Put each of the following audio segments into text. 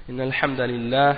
إن الحمد لله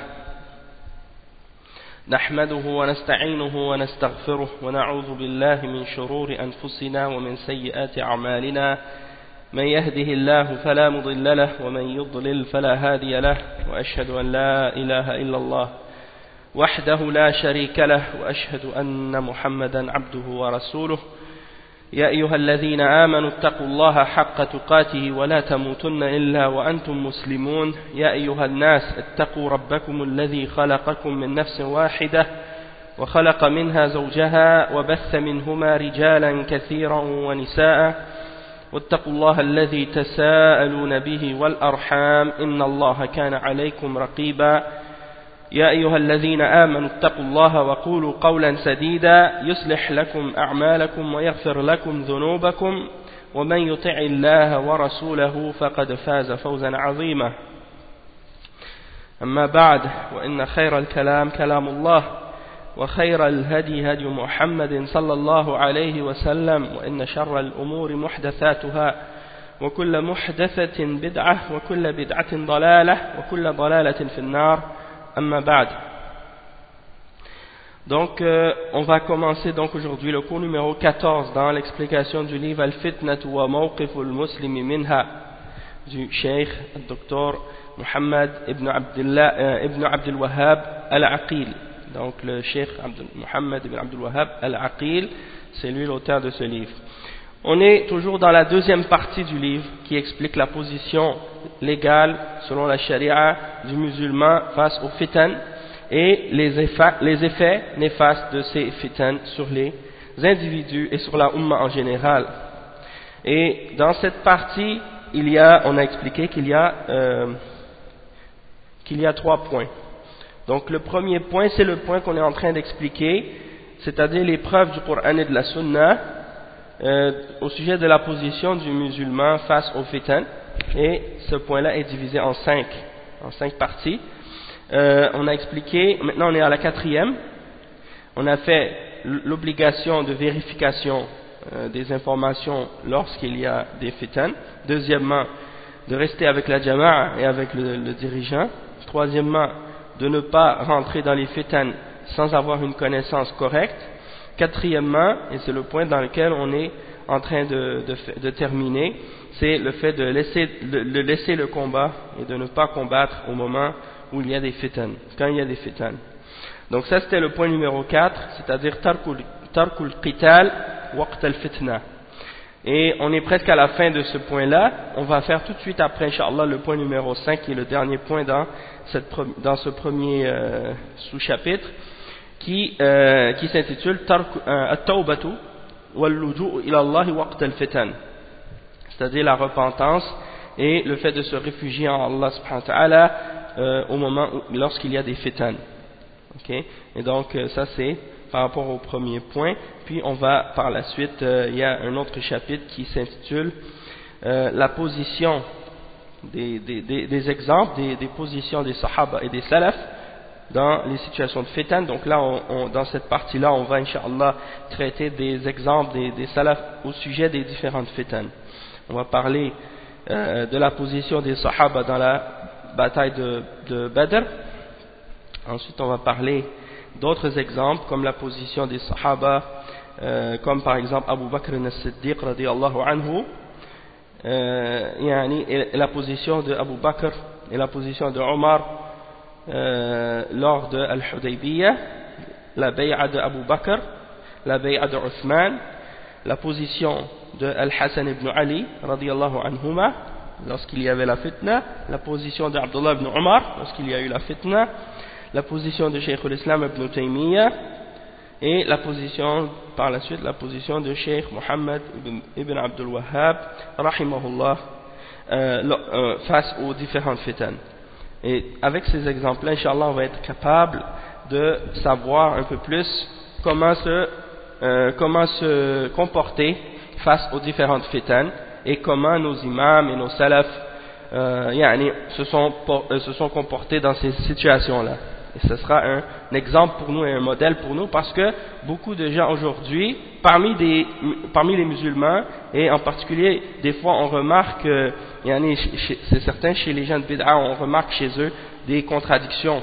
نحمده ونستعينه ونستغفره ونعوذ بالله من شرور أنفسنا ومن سيئات أعمالنا من يهده الله فلا مضل له ومن يضلل فلا هادي له وأشهد أن لا إله إلا الله وحده لا شريك له وأشهد أن محمدا عبده ورسوله يا أيها الذين آمنوا اتقوا الله حق تقاته ولا تموتن إلا وأنتم مسلمون يا أيها الناس اتقوا ربكم الذي خلقكم من نفس واحدة وخلق منها زوجها وبث منهما رجالا كثيرا ونساء واتقوا الله الذي تساءلون به والأرحام إن الله كان عليكم رقيبا يا أيها الذين آمنوا اتقوا الله وقولوا قولا سديدا يصلح لكم أعمالكم ويغفر لكم ذنوبكم ومن يطع الله ورسوله فقد فاز فوزا عظيما أما بعد وإن خير الكلام كلام الله وخير الهدي هدي محمد صلى الله عليه وسلم وإن شر الأمور محدثاتها وكل محدثة بدعة وكل بدعة ضلالة وكل ضلالة في النار. Amma ba'd. Donc, on va commencer donc aujourd'hui le cours numéro 14 dans l'explication du livre Al-Fitnatu wa Mawqif al-Muslimi Minha du Cheikh Dr. Muhammad ibn Abdul Wahhab Al-Aqil. Donc, le Cheikh Muhammad ibn Abdul Wahhab Al-Aqil, c'est lui l'auteur de ce livre. On est toujours dans la deuxième partie du livre qui explique la position légale selon la charia du musulman face aux fitan et les effets néfastes de ces fitan sur les individus et sur la umma en général. Et dans cette partie, on a expliqué qu'il y a 3 points. Donc le premier point, c'est le point qu'on est en train d'expliquer, c'est-à-dire les preuves du Coran et de la Sunna au sujet de la position du musulman face au fitan, et ce point-là est divisé en 5 parties. On a expliqué, maintenant on est à la 4e, on a fait l'obligation de vérification des informations lorsqu'il y a des fitan. Deuxièmement, de rester avec la jama'a et avec le dirigeant. Troisièmement, de ne pas rentrer dans les fitan sans avoir une connaissance correcte. Quatrièmement, et c'est le point dans lequel on est en train de terminer, c'est le fait de laisser le combat et de ne pas combattre au moment où il y a des fitan, quand il y a des fitan. Donc ça c'était le point numéro 4, c'est-à-dire tarkul qital waqt al-fitna. Et on est presque à la fin de ce point-là. On va faire tout de suite après, Inch'Allah, le point numéro 5, qui est le dernier point dans ce premier sous-chapitre, qui s'intitule At-Tawbatu wal-Luju'u ila Allah waqt al-Fitan, c'est-à-dire la repentance et le fait de se réfugier en Allah subhanahu wa ta'ala au moment lorsqu'il y a des fitan. Okay? Et donc ça c'est par rapport au premier point. Puis on va par la suite, il y a un autre chapitre qui s'intitule la position des exemples des positions des sahaba et des salaf dans les situations de fitan. Donc là, dans cette partie-là, on va, Inch'Allah, traiter des exemples des salafs au sujet des différentes fitan. On va parler de la position des sahaba dans la bataille de Badr. Ensuite, on va parler d'autres exemples, comme la position des sahaba, comme par exemple Abu Bakr as-Siddiq, radiyallahu anhu, et la position de Abu Bakr et la position de Omar, lors de Al-Hudaybiyah, la bay'a de Abu Bakr, la bay'a de Uthman, la position de Al-Hassan ibn Ali radiyallahu anhuma lorsqu'il y avait la fitna, la position de Abdullah ibn Omar lorsqu'il y a eu la fitna, la position de Cheikh al-Islam ibn Taymiyyah, et la position par la suite, la position de Cheikh Muhammad ibn Abdul Wahhab rahimahullah face aux différentes fitan. Et avec ces exemples-là, Inch'Allah, on va être capable de savoir un peu plus comment se comporter face aux différentes fitan et comment nos imams et nos salafs se sont comportés dans ces situations-là. Et ce sera un exemple pour nous et un modèle pour nous, parce que beaucoup de gens aujourd'hui, parmi les musulmans, et en particulier, des fois on remarque, c'est certain chez les gens de bid'a, on remarque chez eux des contradictions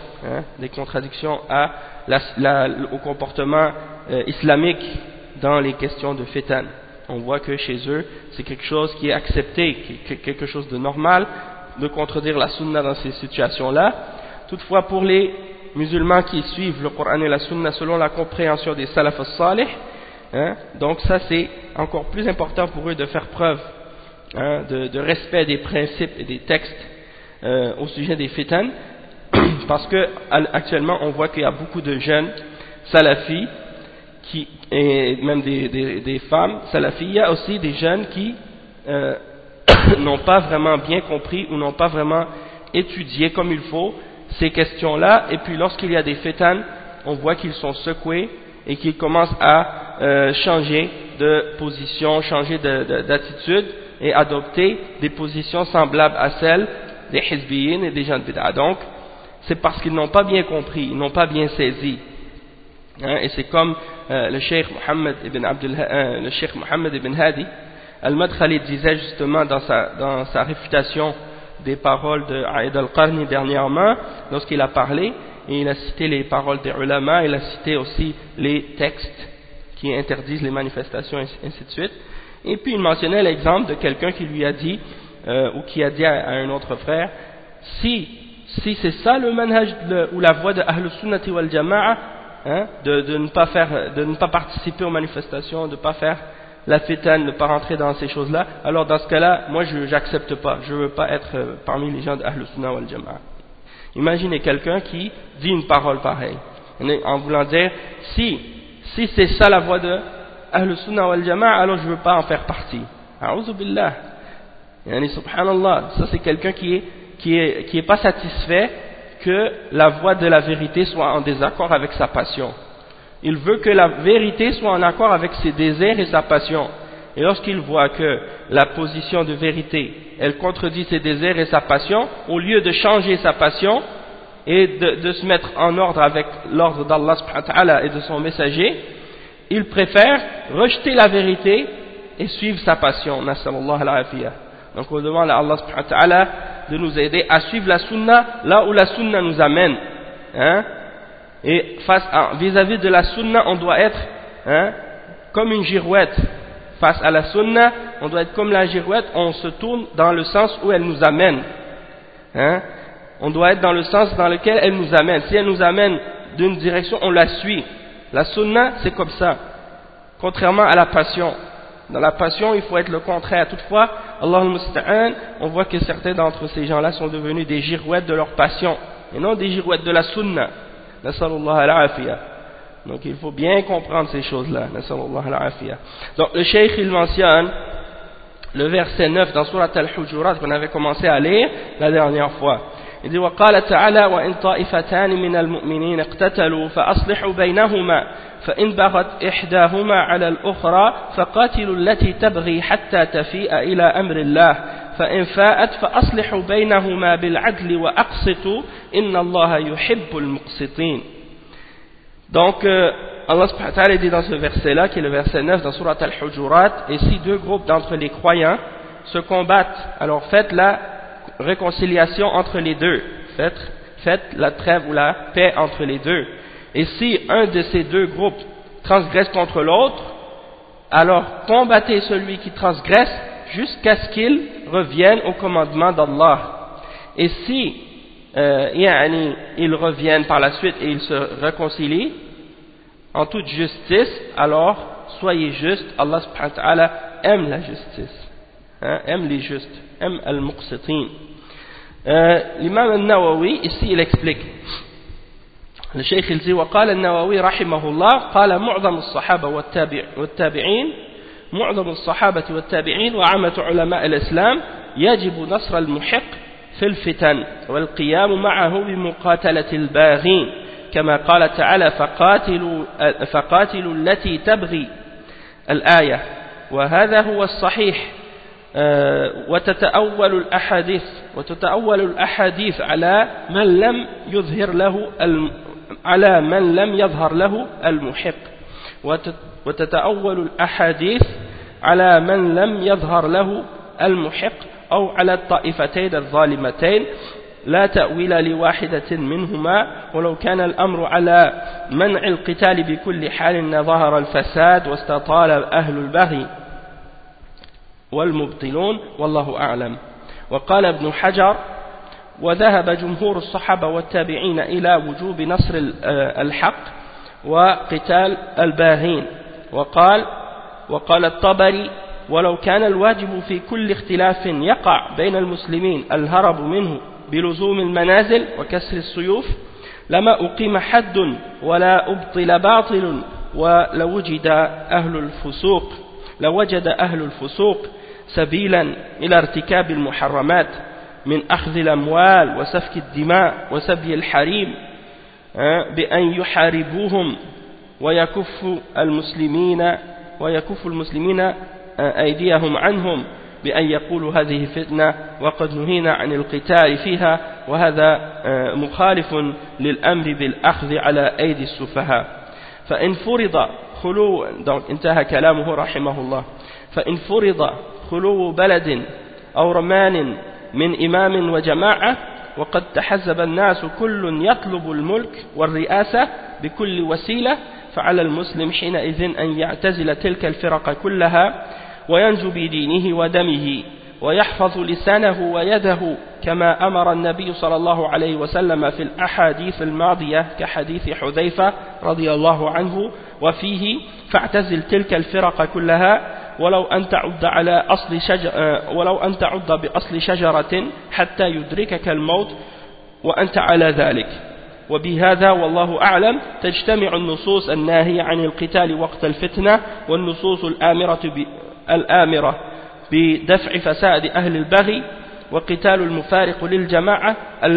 au comportement islamique dans les questions de fitan. On voit que chez eux, c'est quelque chose qui est accepté, qui est quelque chose de normal, de contredire la sunna dans ces situations-là. Toutefois, pour les musulmans qui suivent le Coran et la sunna selon la compréhension des salaf as-salih, donc ça c'est encore plus important pour eux de faire preuve de respect des principes et des textes au sujet des fitan, parce que actuellement on voit qu'il y a beaucoup de jeunes salafis et même des femmes salafis, il y a aussi des jeunes qui n'ont pas vraiment bien compris ou n'ont pas vraiment étudié comme il faut ces questions-là, et puis lorsqu'il y a des fitan, on voit qu'ils sont secoués et qu'ils commencent à changer de position, changer d'attitude et adopter des positions semblables à celles des hizbiyin et des gens de bid'a. Donc, c'est parce qu'ils n'ont pas bien compris, ils n'ont pas bien saisi. Et c'est comme le Cheikh Mohammed ibn Hadi al-Madkhali disait justement dans sa réfutation des paroles de Aïd al-Qarni dernièrement, lorsqu'il a parlé, et il a cité les paroles des ulama, il a cité aussi les textes qui interdisent les manifestations, et ainsi de suite. Et puis il mentionnait l'exemple de quelqu'un qui lui a dit, ou qui a dit à un autre frère, si c'est ça le manhaj ou la voie de Ahlus Sunnati wal Jama'a, de ne pas participer aux manifestations, de ne pas faire la fitan, de ne pas rentrer dans ces choses-là, alors dans ce cas-là, moi j'accepte pas, je veux pas être parmi les gens de Ahlus Sunnah wal Jama'a. Imaginez quelqu'un qui dit une parole pareille, en voulant dire, si c'est ça la voie de Ahlus Sunnah wal Jama'a, alors je veux pas en faire partie. A'udhu billah. Subhanallah, ça c'est quelqu'un qui est pas satisfait que la voie de la vérité soit en désaccord avec sa passion. Il veut que la vérité soit en accord avec ses désirs et sa passion. Et lorsqu'il voit que la position de vérité, elle contredit ses désirs et sa passion, au lieu de changer sa passion et de se mettre en ordre avec l'ordre d'Allah subhanahu wa ta'ala et de son messager, il préfère rejeter la vérité et suivre sa passion. Nasallallahu al-afiyah. Donc on demande à Allah subhanahu wa ta'ala de nous aider à suivre la sunna là où la sunna nous amène. Et vis-à-vis de la sunna, on doit être comme une girouette. Face à la sunna, on doit être comme la girouette, on se tourne dans le sens où elle nous amène. On doit être dans le sens dans lequel elle nous amène. Si elle nous amène d'une direction, on la suit. La sunna, c'est comme ça. Contrairement à la passion. Dans la passion, il faut être le contraire. Toutefois, Allah al-Musta'an, on voit que certains d'entre ces gens-là sont devenus des girouettes de leur passion, et non des girouettes de la sunna. Nasallallahu al-afiyah. Donc il faut bien comprendre ces choses-là. Nasallallahu al-afiyah. Donc le Cheikh il mentionne le verset 9 dans Surat al-Hujurat qu'on avait commencé à lire la dernière fois. Il dit وقال تعالى وإن طائفتان من المؤمنين اقتتلوا فأصلحوا بينهما فإن بغت إحداهما على الأخرى فقاتلوا التي تبغي حتى تفيء إلى أمر الله فإن فاءت فأصلحوا بينهما بالعدل وأقسطوا إن الله يحب المقسطين. Donc Allah subhanahu wa ta'ala dit dans ce verset-là, qui est le verset 9 dans Surat al-Hujurat, et si deux groupes d'entre les croyants se combattent, alors faites la réconciliation entre les deux, faites la trêve ou la paix entre les deux. Et si un de ces deux groupes transgresse contre l'autre, alors combattez celui qui transgresse jusqu'à ce qu'il revienne au commandement d'Allah. Et si ils reviennent par la suite et ils se réconcilient en toute justice, alors soyez justes. Allah subhanahu wa ta'ala aime la justice, aime les justes, aime al-muqsitin. L'imam al-Nawawi ici il explique, le Cheikh il dit وقال النووي رحمه الله قال معظم الصحابة والتابعين معظم الصحابة والتابعين وعامة علماء الإسلام يجب نصر المحق في الفتن والقيام معه بمقاتلة الباغين كما قال تعالى فقاتلوا التي تبغي الآية وهذا هو الصحيح وتتأول الأحاديث على من لم يظهر له على من لم يظهر له المحق وتتأول الأحاديث على من لم يظهر له المحق أو على الطائفتين الظالمتين لا تأويل لواحدة منهما ولو كان الأمر على منع القتال بكل حال ظهر الفساد واستطال أهل البغي والمبطلون والله أعلم. وقال ابن حجر وذهب جمهور الصحابة والتابعين إلى وجوب نصر الحق وقتال الباغين. وقال الطبري ولو كان الواجب في كل اختلاف يقع بين المسلمين الهرب منه بلزوم المنازل وكسر السيوف لما أقيم حد ولا أبطل باطل ولوجد أهل الفسوق سبيلا إلى ارتكاب المحرمات من أخذ الأموال وسفك الدماء وسبي الحريم بأن يحاربوهم ويكف المسلمين أيديهم عنهم بأن يقولوا هذه فتنة وقد نهينا عن القتال فيها وهذا مخالف للأمر بالأخذ على أيدي السفهاء. فإن فرض خلو انتهى كلامه رحمه الله. فإن فرض خلو بلد أو رمان من إمام وجماعة وقد تحزب الناس كل يطلب الملك والرئاسة بكل وسيلة فعلى المسلم حينئذ أن يعتزل تلك الفرق كلها وينجو بدينه ودمه ويحفظ لسانه ويده كما أمر النبي صلى الله عليه وسلم في الأحاديث الماضية كحديث حذيفة رضي الله عنه وفيه فاعتزل تلك الفرق كلها ولو أن تعض بأصل شجرة حتى يدركك الموت وأنت على ذلك. وبهذا والله أعلم تجتمع النصوص الناهية عن القتال وقت الفتنة والنصوص الآمرة بدفع فساد أهل البغي وقتال المفارق للجماعة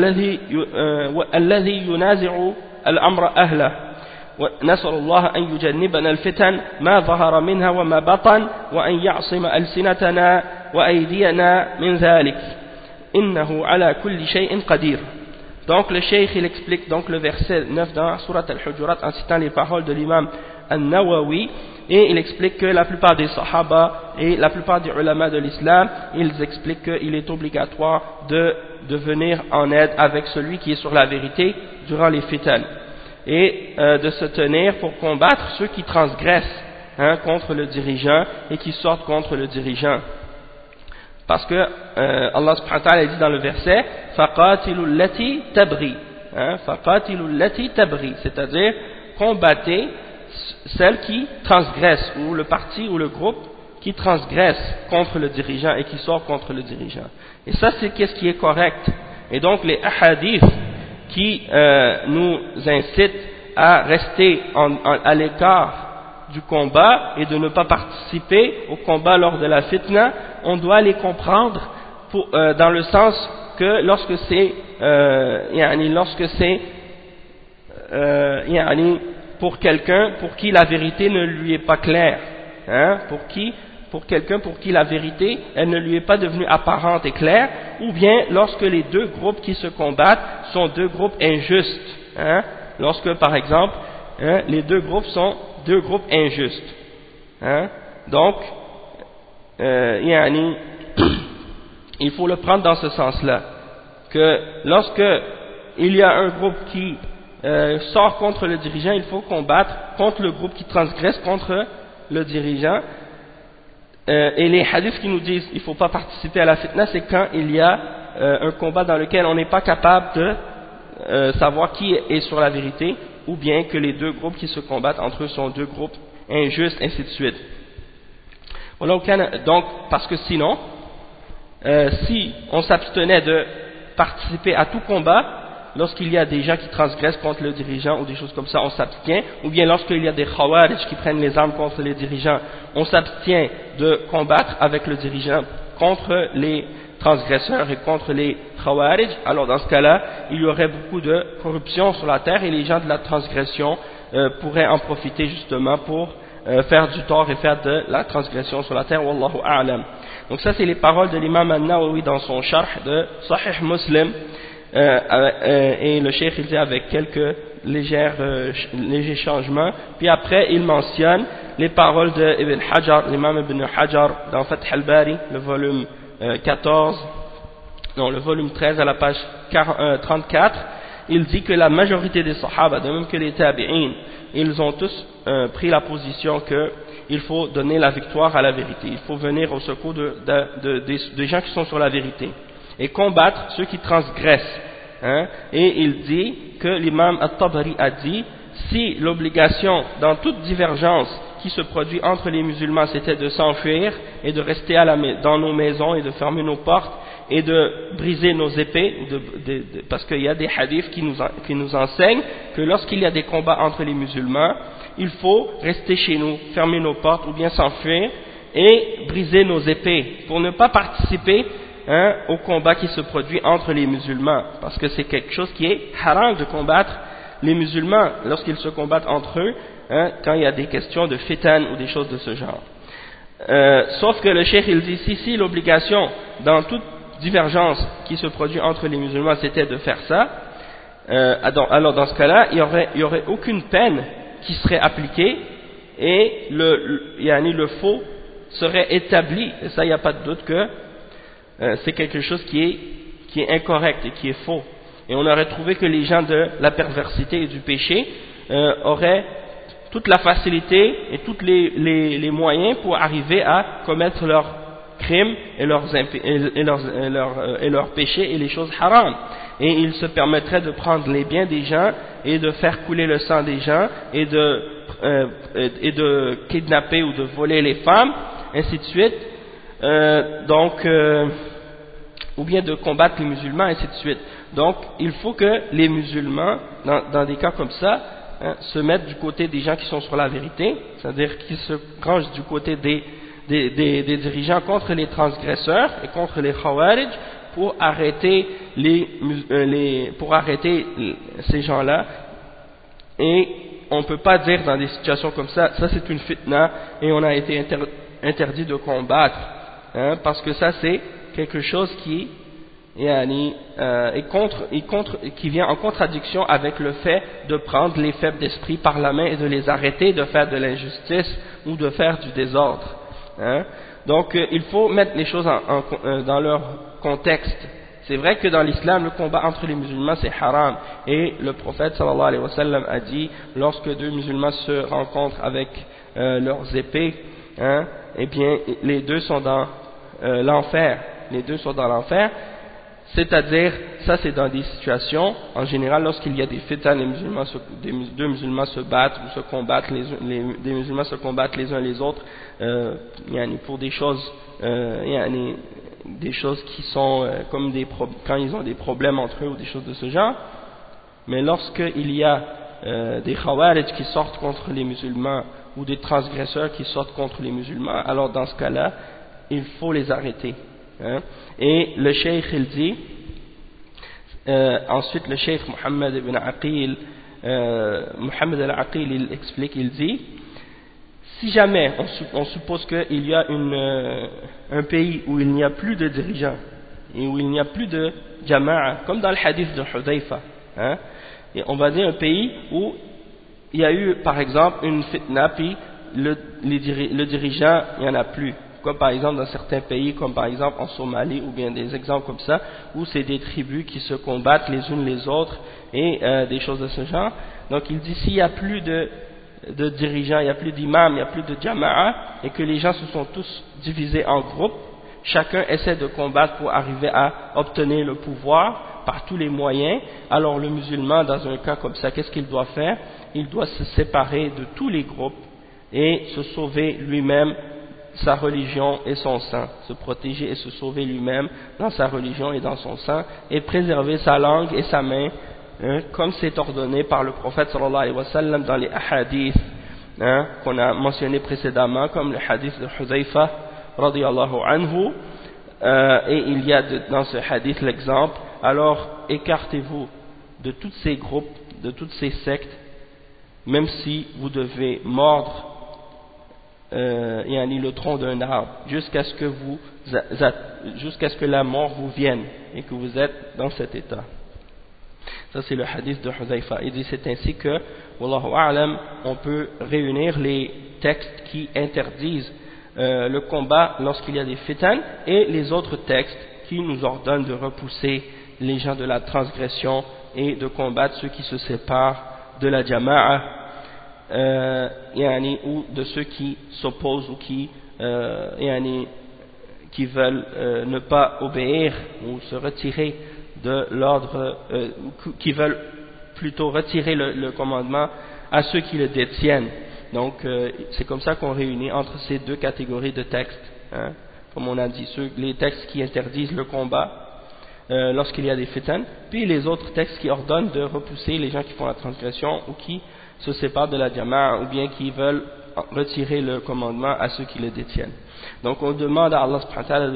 الذي ينازع الأمر أهله. ونسأل الله أن يجنبنا الفتن ما ظهر منها وما بطن وأن يعصم ألسنتنا وأيدينا من ذلك إنه على كل شيء قدير. Donc le cheikh il explique donc le verset 9 dans Surat Al-Hujurat en citant les paroles de l'imam An-Nawawi et il explique que la plupart des sahaba et la plupart des ulama de l'islam ils expliquent qu'il est obligatoire de venir en aide avec celui qui est sur la vérité durant les fitan et de se tenir pour combattre ceux qui transgressent contre le dirigeant et qui sortent contre le dirigeant. Parce que Allah subhanahu wa ta'ala dit dans le verset faqatilu allati tabghi, c'est-à-dire combattez celle qui transgresse ou le parti ou le groupe qui transgresse contre le dirigeant et qui sort contre le dirigeant. Et ça c'est qu'est-ce qui est correct. Et donc les ahadiths qui nous incitent à rester à l'écart du combat et de ne pas participer au combat lors de la fitna, on doit les comprendre dans le sens que lorsque c'est pour quelqu'un pour qui la vérité ne lui est pas claire, pour quelqu'un pour qui la vérité elle ne lui est pas devenue apparente et claire, ou bien lorsque les deux groupes qui se combattent sont deux groupes injustes, lorsque par exemple les deux groupes sont deux groupes injustes, donc il faut le prendre dans ce sens-là, que lorsque il y a un groupe qui sort contre le dirigeant, il faut combattre contre le groupe qui transgresse contre le dirigeant. Et les hadiths qui nous disent il ne faut pas participer à la fitna, c'est quand il y a un combat dans lequel on n'est pas capable de savoir qui est sur la vérité, ou bien que les deux groupes qui se combattent entre eux sont deux groupes injustes, ainsi de suite. Donc, parce que sinon, si on s'abstenait de participer à tout combat, lorsqu'il y a des gens qui transgressent contre le dirigeant ou des choses comme ça, on s'abstient, ou bien lorsqu'il y a des khawarij qui prennent les armes contre les dirigeants, on s'abstient de combattre avec le dirigeant contre les transgresseurs et contre les khawarij. Alors dans ce cas-là, il y aurait beaucoup de corruption sur la terre et les gens de la transgression pourraient en profiter justement pour faire du tort et faire de la transgression sur la terre. Wallahu a'lam. Donc ça c'est les paroles de l'imam An-Nawawi dans son sharh de Sahih Muslim, et le cheikh il dit avec quelques légers changements. Puis après, il mentionne les paroles de Ibn Hajar, l'imam Ibn Hajar, dans Fath al-Bari, le volume 13 à la page 34. Il dit que la majorité des Sahaba, de même que les Tabi'in, ils ont tous pris la position qu'il faut donner la victoire à la vérité. Il faut venir au secours des gens qui sont sur la vérité et combattre ceux qui transgressent. Et il dit que l'imam At-Tabari a dit, si l'obligation dans toute divergence qui se produit entre les musulmans c'était de s'enfuir et de rester dans nos maisons et de fermer nos portes et de briser nos épées, parce qu'il y a des hadiths qui nous enseignent que lorsqu'il y a des combats entre les musulmans, il faut rester chez nous, fermer nos portes ou bien s'enfuir et briser nos épées pour ne pas participer au combat qui se produit entre les musulmans, parce que c'est quelque chose qui est haram de combattre les musulmans lorsqu'ils se combattent entre eux, quand il y a des questions de fitan ou des choses de ce genre. Sauf que le cheikh il dit si l'obligation dans toute divergence qui se produit entre les musulmans c'était de faire ça, alors dans ce cas-là il y aurait aucune peine qui serait appliquée et le faux serait établi, et ça il n'y a pas de doute que c'est quelque chose qui est incorrect et qui est faux. Et on aurait trouvé que les gens de la perversité et du péché auraient toute la facilité et tous les moyens pour arriver à commettre leurs crimes et leurs péchés et les choses haram. Et ils se permettraient de prendre les biens des gens et de faire couler le sang des gens et de kidnapper ou de voler les femmes, ainsi de suite. Ou bien de combattre les musulmans, ainsi de suite. Donc, il faut que les musulmans, dans des cas comme ça, se mettent du côté des gens qui sont sur la vérité, c'est-à-dire qu'ils se rangent du côté des dirigeants contre les transgresseurs et contre les khawarij pour arrêter ces gens-là. Et on ne peut pas dire dans des situations comme ça c'est une fitna et on a été interdit de combattre, parce que ça c'est quelque chose qui qui vient en contradiction avec le fait de prendre les faibles d'esprit par la main et de les arrêter de faire de l'injustice ou de faire du désordre. Donc il faut mettre les choses dans leur contexte. C'est vrai que dans l'islam le combat entre les musulmans c'est haram, et le prophète sallallahu alayhi wa sallam a dit, lorsque deux musulmans se rencontrent avec leurs épées, eh bien les deux sont dans l'enfer. Les deux sont dans l'enfer, c'est-à-dire, ça c'est dans des situations, en général lorsqu'il y a des fitans, deux musulmans se battent ou se combattent, des musulmans se combattent les uns les autres, pour des choses, des choses qui sont comme quand ils ont des problèmes entre eux ou des choses de ce genre. Mais lorsqu'il y a des khawarij qui sortent contre les musulmans ou des transgresseurs qui sortent contre les musulmans, alors dans ce cas-là, il faut les arrêter. Et le cheikh il dit, ensuite le cheikh Mohammed ibn Aqil, Mohammed al-Aqil il explique, il dit, si jamais on suppose qu'il y a un pays où il n'y a plus de dirigeants et où il n'y a plus de jama'a, comme dans le hadith de Hudayfa, et on va dire un pays où il y a eu par exemple une fitna, puis le dirigeant il n'y en a plus, comme par exemple dans certains pays, comme par exemple en Somalie, ou bien des exemples comme ça, où c'est des tribus qui se combattent les unes les autres et des choses de ce genre. Donc il dit, s'il n'y a plus de dirigeants, il n'y a plus d'imams, il n'y a plus de jama'a, et que les gens se sont tous divisés en groupes, chacun essaie de combattre pour arriver à obtenir le pouvoir par tous les moyens, alors le musulman dans un cas comme ça, qu'est-ce qu'il doit faire? Il doit se séparer de tous les groupes et se sauver lui-même, sa religion et son sang, se protéger et se sauver lui-même dans sa religion et dans son sang, et préserver sa langue et sa main, comme c'est ordonné par le prophète sallallahu alayhi wa sallam dans les hadiths qu'on a mentionnés précédemment, comme le hadith de Hudayfa radiyallahu anhu, et il y a dans ce hadith l'exemple, alors écartez-vous de tous ces groupes, de toutes ces sectes, même si vous devez mordre le tronc d'un arbre jusqu'à ce que la mort vous vienne et que vous êtes dans cet état. Ça c'est le hadith de Hudhayfa. Il dit c'est ainsi que, wallahu a'lam, on peut réunir les textes qui interdisent le combat lorsqu'il y a des fitan et les autres textes qui nous ordonnent de repousser les gens de la transgression et de combattre ceux qui se séparent de la jama'a ou de ceux qui s'opposent ou qui veulent ne pas obéir ou se retirer de l'ordre, qui veulent plutôt retirer le commandement à ceux qui le détiennent. Donc c'est comme ça qu'on réunit entre ces deux catégories de textes, hein, comme on a dit, les textes qui interdisent le combat lorsqu'il y a des fitan, puis les autres textes qui ordonnent de repousser les gens qui font la transgression ou qui se séparent de la jama'a ou bien qui veulent retirer le commandement à ceux qui le détiennent. Donc on demande à Allah subhanahu wa ta'ala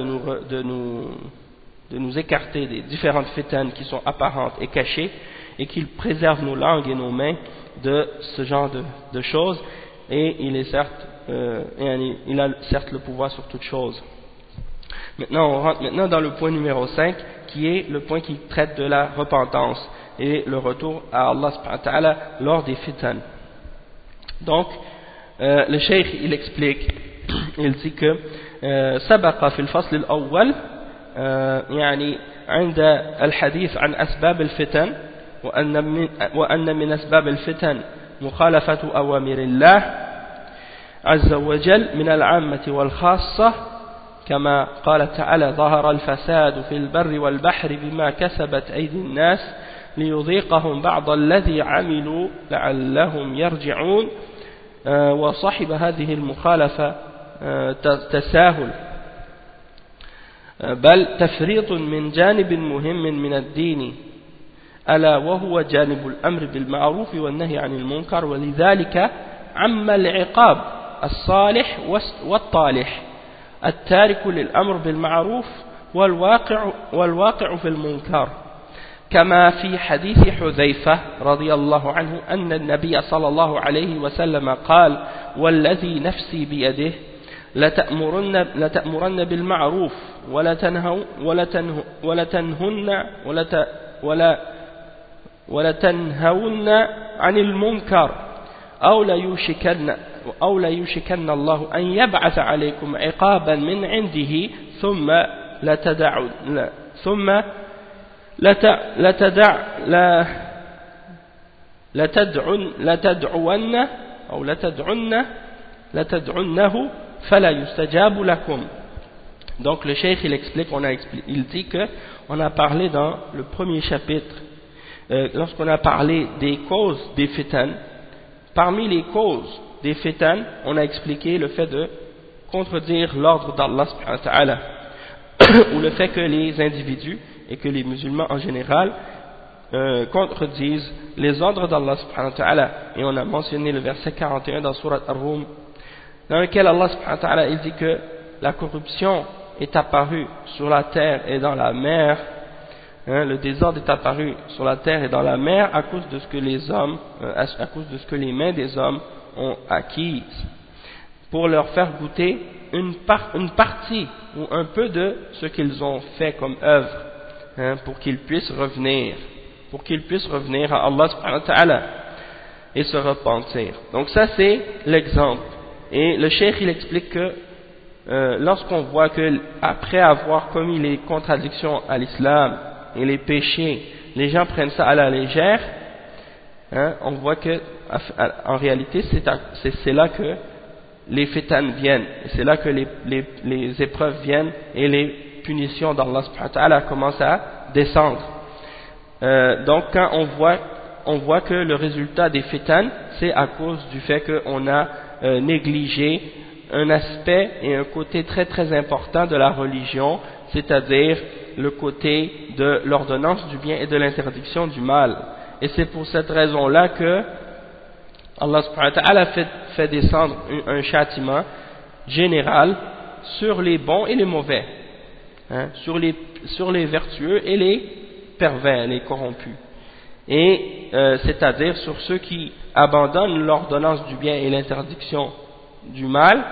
de nous écarter des différentes fitanes qui sont apparentes et cachées et qu'il préserve nos langues et nos mains de ce genre de choses, et il a certes le pouvoir sur toute chose. Maintenant on rentre dans le point numéro 5 qui est le point qui traite de la repentance et le retour à Allah subhanahu wa ta'ala lors des fitan. Donc le cheikh il explique, il dit que سبق في الفصل الأول يعني عند الحديث عن أسباب الفتن وأن من أسباب الفتن مخالفة أوامر الله عز وجل من العامة والخاصة كما قال تعالى ظهر الفساد في البر والبحر بما كسبت أيدي الناس ليذيقهم بعض الذي عملوا لعلهم يرجعون وصاحب هذه المخالفة تساهل بل تفريط من جانب مهم من الدين ألا وهو جانب الأمر بالمعروف والنهي عن المنكر ولذلك عم العقاب الصالح والطالح التارك للأمر بالمعروف والواقع في المنكر كما في حديث حذيفة رضي الله عنه أن النبي صلى الله عليه وسلم قال والذي نفسي بيده لتأمرن بالمعروف ولتنهون عن المنكر أو ليوشكن الله أن يبعث عليكم عقابا من عنده ثم لتدعنه فلا يستجاب لكم. Donc le cheikh il explique, il dit que on a parlé dans le premier chapitre, lorsqu'on a parlé des causes des fitan, parmi les causes des fitan, on a expliqué le fait de contredire l'ordre d'Allah subhanahu wa ta'ala ou le fait que les individus et que les musulmans en général contredisent les ordres d'Allah subhanahu wa ta'ala, et on a mentionné le verset 41 dans Surat Ar-Rum dans lequel Allah subhanahu wa ta'ala il dit que la corruption est apparue sur la terre et dans la mer, hein, le désordre est apparu sur la terre et dans la mer à cause de ce que les hommes, à cause de ce que les mains des hommes ont acquis, pour leur faire goûter une partie ou un peu de ce qu'ils ont fait comme œuvre, hein, pour qu'ils puissent revenir à Allah subhanahu wa ta'ala et se repentir. Donc ça c'est l'exemple. Et le cheikh il explique que lorsqu'on voit que après avoir commis les contradictions à l'islam et les péchés, les gens prennent ça à la légère, hein, on voit que en réalité c'est là que les fitan viennent, et c'est là que les épreuves viennent et les punitions d'Allah subhanahu wa ta'ala commencent à descendre. Donc quand on voit que le résultat des fitan c'est à cause du fait qu'on a négligé un aspect et un côté très très important de la religion, c'est-à-dire le côté de l'ordonnance du bien et de l'interdiction du mal. Et c'est pour cette raison-là que Allah subhanahu wa ta'ala fait descendre un châtiment général sur les bons et les mauvais, hein, sur les vertueux et les pervers, les corrompus, et c'est-à-dire sur ceux qui abandonnent l'ordonnance du bien et l'interdiction du mal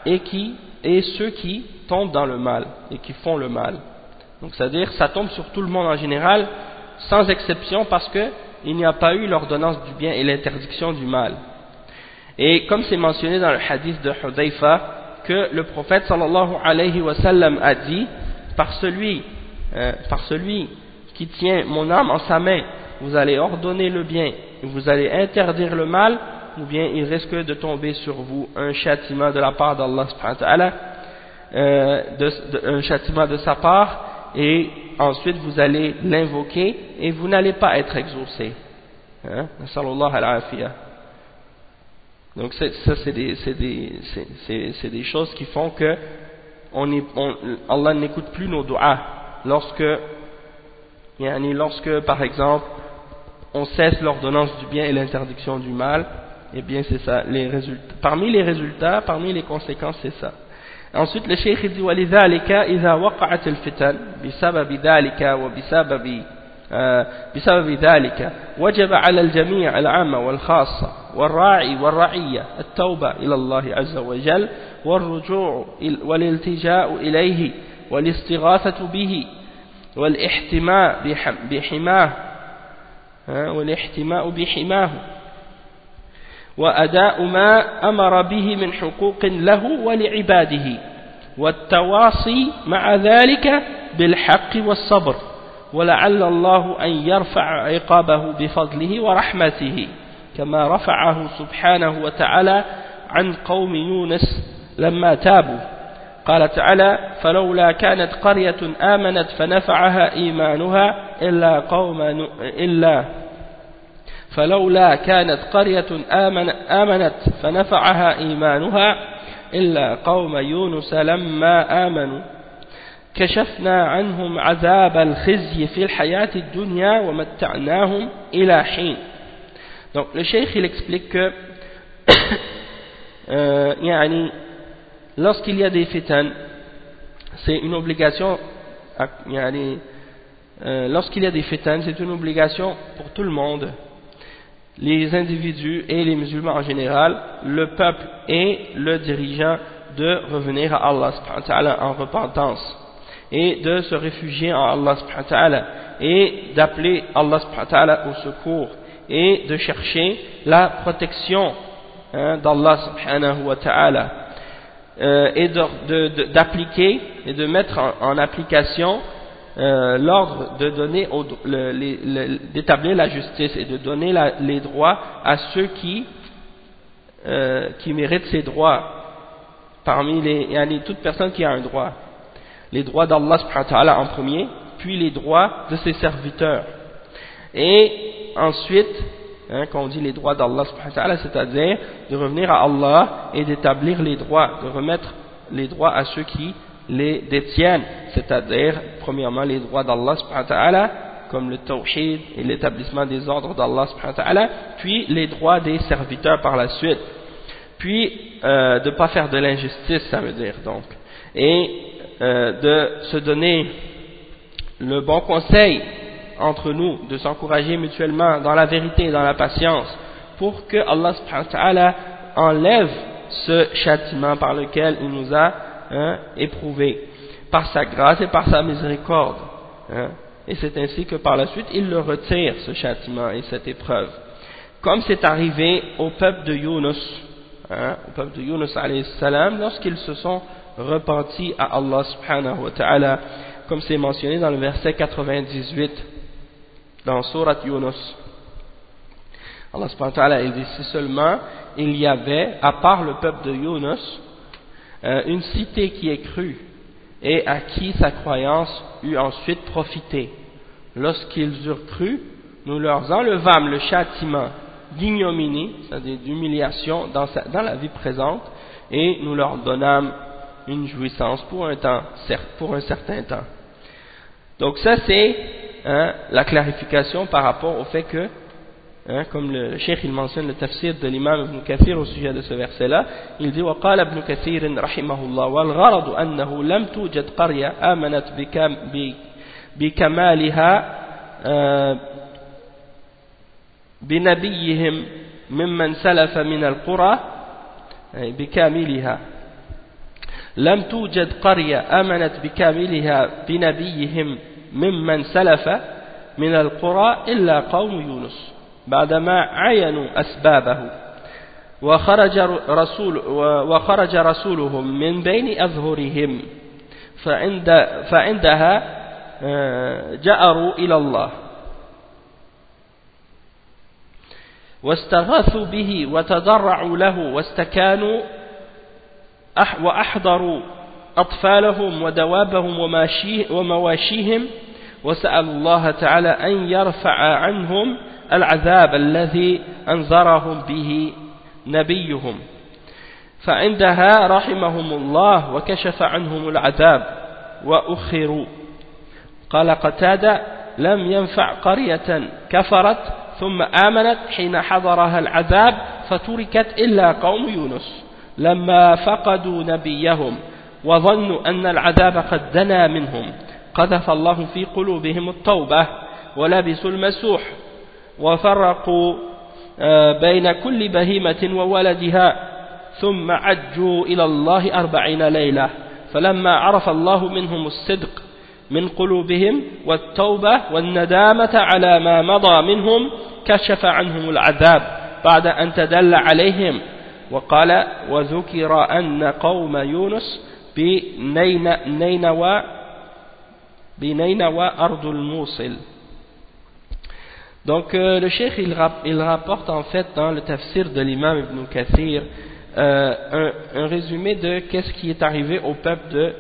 et ceux qui tombent dans le mal et qui font le mal. Donc c'est-à-dire ça tombe sur tout le monde en général, sans exception parce qu'il n'y a pas eu l'ordonnance du bien et l'interdiction du mal. Et comme c'est mentionné dans le hadith de Hudayfa, que le prophète sallallahu alayhi wa sallam a dit, par celui qui tient mon âme en sa main, vous allez ordonner le bien, vous allez interdire le mal, ou bien il risque de tomber sur vous un châtiment de la part d'Allah subhanahu wa ta'ala, un châtiment de sa part, et ensuite vous allez l'invoquer et vous n'allez pas être exaucé. Nasallallahu al-afiyah. Donc ça c'est des choses qui font que Allah n'écoute plus nos du'as lorsque par exemple on cesse l'ordonnance du bien et l'interdiction du mal. Eh bien c'est ça les résultats, parmi les conséquences c'est ça. Ensuite le cheikh dit وَلِذَلِكَ إِذَا وَقَعَتِ الْفِتَنِ بسبب ذلك وجب على الجميع العامة والخاصة والراعي والرعية التوبة إلى الله عز وجل والرجوع والالتجاء إليه والاستغاثة به والاحتماء بحماه وأداء ما أمر به من حقوق له ولعباده والتواصي مع ذلك بالحق والصبر ولعل الله أن يرفع عقابه بفضله ورحمته كما رفعه سبحانه وتعالى عن قوم يونس لما تابوا قال تعالى فلولا كانت قرية آمنت فنفعها إيمانها إلا قوم يونس لما آمنوا كشفنا عنهم عذاب الخزي في الحياة الدنيا ومتعناهم إلى حين. Donc le cheikh il explique que lorsqu'il y a des fitan, c'est une obligation lorsqu'il y a des fitan, c'est une obligation pour tout le monde, les individus et les musulmans en général, le peuple et le dirigeant, de revenir à Allah subhanahu wa ta'ala en repentance et de se réfugier en Allah subhanahu wa ta'ala et d'appeler Allah subhanahu wa ta'ala au secours et de chercher la protection d'Allah subhanahu wa ta'ala et d'appliquer et de mettre en application l'ordre de donner d'établir la justice et de donner les droits à ceux qui méritent ces droits, parmi toute personne qui a un droit, les droits d'Allah subhanahu wa ta'ala en premier, puis les droits de ses serviteurs, et ensuite quand on dit les droits d'Allah subhanahu wa ta'ala, c'est-à-dire de revenir à Allah et d'établir les droits, de remettre les droits à ceux qui les détiennent, c'est-à-dire premièrement les droits d'Allah subhanahu wa ta'ala comme le tawhid et l'établissement des ordres d'Allah subhanahu wa ta'ala, puis les droits des serviteurs par la suite, puis de ne pas faire de l'injustice, ça veut dire donc, et de se donner le bon conseil entre nous, de s'encourager mutuellement dans la vérité et dans la patience, pour que Allah subhanahu wa ta'ala enlève ce châtiment par lequel il nous a éprouvé, par sa grâce et par sa miséricorde, et c'est ainsi que par la suite il le retire, ce châtiment et cette épreuve, comme c'est arrivé au peuple de Yunus, au peuple de Yunus alayhi salam, lorsqu'ils se sont repentis à Allah subhanahu wa ta'ala, comme c'est mentionné dans le verset 98 dans Surat Yunus. Allah subhanahu wa ta'ala il dit, si seulement il y avait, à part le peuple de Yunus, une cité qui est crue et à qui sa croyance eut ensuite profité. Lorsqu'ils eurent cru, nous leur enlevâmes le châtiment d'ignominie, c'est-à-dire d'humiliation dans la vie présente, et nous leur donnâmes une jouissance pour un certain temps. Donc ça c'est la clarification par rapport au fait que, comme le cheikh il mentionne le tafsir de l'imam Ibn Kathir au sujet de ce verset là, il dit وقال ابن كثير رحمه الله والغرض أنه لم توجد قرية آمنت بكمالها بنبيهم ممن سلف من القرى بكاملها لم توجد قرية آمنت بكاملها بنبيهم ممن سلف من القرى إلا قوم يونس بعدما عينوا أسبابه وخرج رسولهم من بين أظهرهم فعندها جأروا إلى الله واستغاثوا به وتضرعوا له واستكانوا وأحضروا أطفالهم ودوابهم ومواشيهم وسألوا الله تعالى أن يرفع عنهم العذاب الذي أنذرهم به نبيهم فعندها رحمهم الله وكشف عنهم العذاب وأخروا. قال قتادة لم ينفع قرية كفرت ثم آمنت حين حضرها العذاب فتركت إلا قوم يونس لما فقدوا نبيهم وظنوا أن العذاب قد دنا منهم قذف الله في قلوبهم التوبة ولبسوا المسوح وفرقوا بين كل بهيمة وولدها ثم عجوا إلى الله 40 ليلة فلما عرف الله منهم الصدق من قلوبهم والتوبة والندامة على ما مضى منهم كشف عنهم العذاب بعد أن تدل عليهم وقال وذكر أن قوم يونس بنينوى أرض الموصل. Donc le cheikh il rapporte en fait dans le tafsir de l'imam Ibn Kathir un résumé de qu'est-ce qui est arrivé au peuple de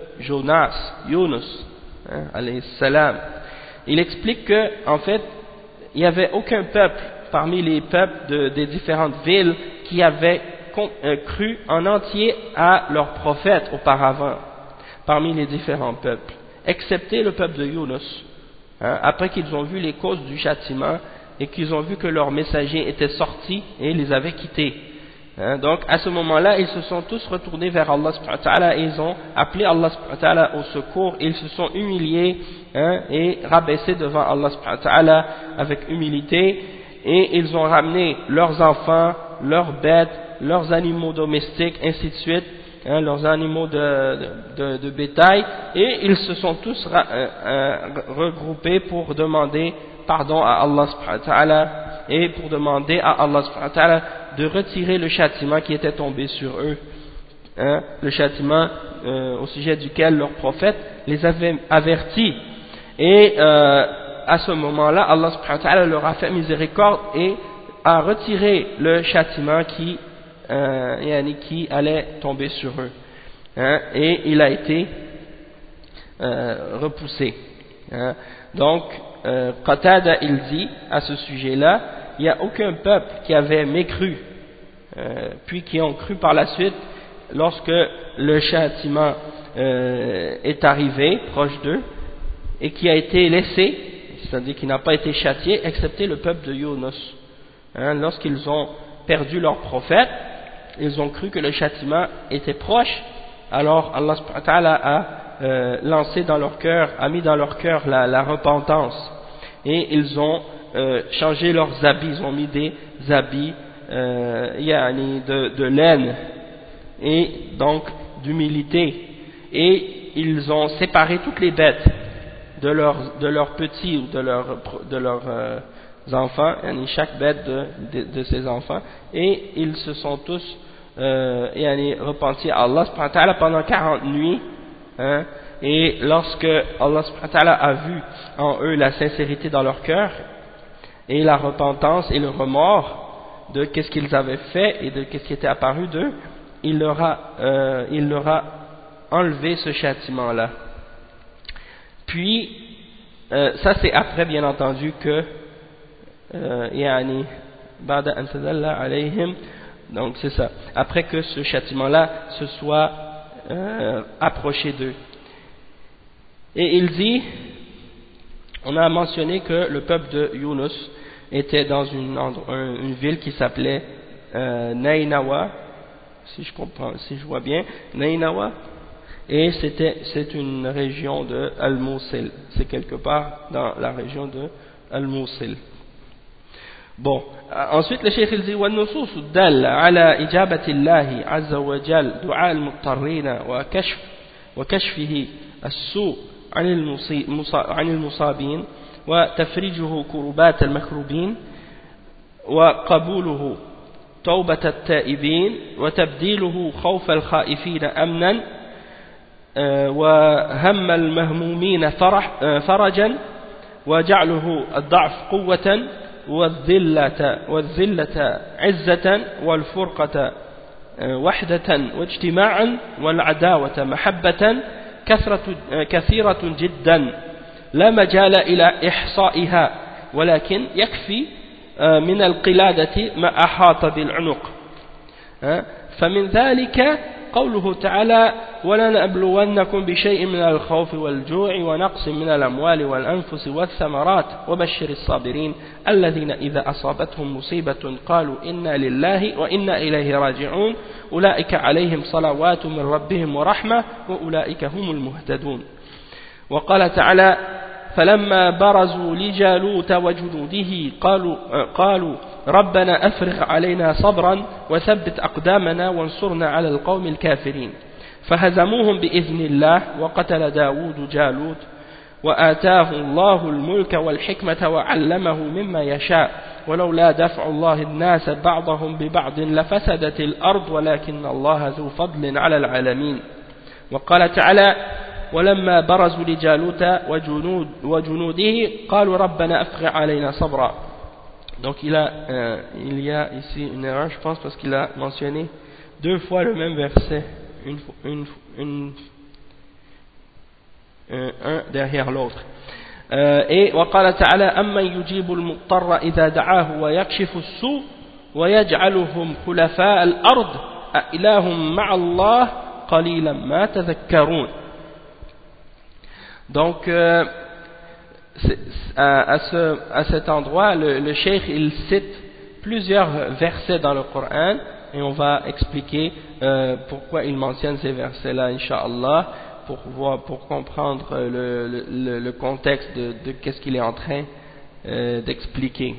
Yunus alayhi salam. Il explique que en fait il n'y avait aucun peuple parmi les peuples des différentes villes qui avait cru en entier à leur prophète auparavant parmi les différents peuples excepté le peuple de Yunus. Après qu'ils ont vu les causes du châtiment et qu'ils ont vu que leur messager était sorti et les avait quittés. Donc à ce moment-là, ils se sont tous retournés vers Allah subhanahu wa ta'ala et ils ont appelé Allah subhanahu wa ta'ala au secours. Ils se sont humiliés et rabaissés devant Allah subhanahu wa ta'ala avec humilité et ils ont ramené leurs enfants, leurs bêtes, leurs animaux domestiques, ainsi de suite. Leurs animaux de bétail et ils se sont tous regroupés pour demander pardon à Allah subhanahu wa ta'ala et pour demander à Allah subhanahu wa ta'ala de retirer le châtiment qui était tombé sur eux, le châtiment au sujet duquel leur prophète les avait avertis et à ce moment-là Allah subhanahu wa ta'ala leur a fait miséricorde et a retiré le châtiment qui allait tomber sur eux et il a été repoussé. Donc Qatada il dit à ce sujet-là, il n'y a aucun peuple qui avait mécru puis qui ont cru par la suite lorsque le châtiment est arrivé proche d'eux et qui a été laissé, c'est-à-dire qui n'a pas été châtié excepté le peuple de Yunus. Lorsqu'ils ont perdu leur prophète, ils ont cru que le châtiment était proche, alors Allah subhanahu wa ta'ala a lancé dans leur cœur, a mis dans leur cœur la repentance et ils ont changé leurs habits, ils ont mis des habits de laine et donc d'humilité et ils ont séparé toutes les bêtes de leurs petits ou de leurs enfants, chaque bête de ses enfants et ils se sont tous repentis à Allah subhanahu wa ta'ala pendant 40 nuits et lorsque Allah subhanahu wa ta'ala a vu en eux la sincérité dans leur cœur et la repentance et le remords de qu'est-ce qu'ils avaient fait et de qu'est-ce qui était apparu d'eux, il leur a enlevé ce châtiment là. Puis ça c'est après bien entendu que donc c'est ça, après que ce châtiment là se soit approché d'eux. Et il dit, on a mentionné que le peuple de Yunus était dans une ville qui s'appelait Nainawa, si je vois bien, Nainawa, et c'est une région de Al-Moussil, c'est quelque part dans la région de Al-Moussil. Bon, ensuite le cheikh il dit والنصوص الدالة على إجابة الله عز وجل دعاء المضطرين وكشفه السوء عن المصابين وتفريجه كربات المكروبين وقبوله توبة التائبين وتبديله خوف الخائفين أمنا وهم المهمومين فرجا وجعله الضعف قوة والذلة عزة والفرقة وحدة واجتماعا والعداوة محبة كثيرة جدا لا مجال إلى إحصائها ولكن يكفي من القلادة ما أحاط بالعنق فمن ذلك قوله تعالى ولنبلونكم بشيء من الخوف والجوع ونقص من الأموال والأنفس والثمرات وبشر الصابرين الذين إذا أصابتهم مصيبة قالوا إنا لله وإنا إليه راجعون أولئك عليهم صلوات من ربهم ورحمة وأولئك هم المهتدون وقال تعالى فلما برزوا لجالوت وجنوده قالوا ربنا أفرغ علينا صبرا وثبت أقدامنا وانصرنا على القوم الكافرين فهزموهم بإذن الله وقتل داود جالوت وآتاه الله الملك والحكمة وعلمه مما يشاء ولولا دفع الله الناس بعضهم ببعض لفسدت الأرض ولكن الله ذو فضل على العالمين وقال تعالى ولما برزوا لجالوت وجنوده قالوا ربنا أفرغ علينا صبرا. Donc il y a ici une erreur je pense parce qu'il a mentionné deux fois le même verset un derrière l'autre et وقال تعالى أمن يجيب المضطر إذا دعاه ويكشف السوء ويجعلهم خلفاء الأرض أإله مع الله قليلا ما تذكرون. Donc à cet endroit le cheikh il cite plusieurs versets dans le Coran et on va expliquer pourquoi il mentionne ces versets là Inch'Allah pour comprendre le contexte de qu'est-ce qu'il est en train d'expliquer.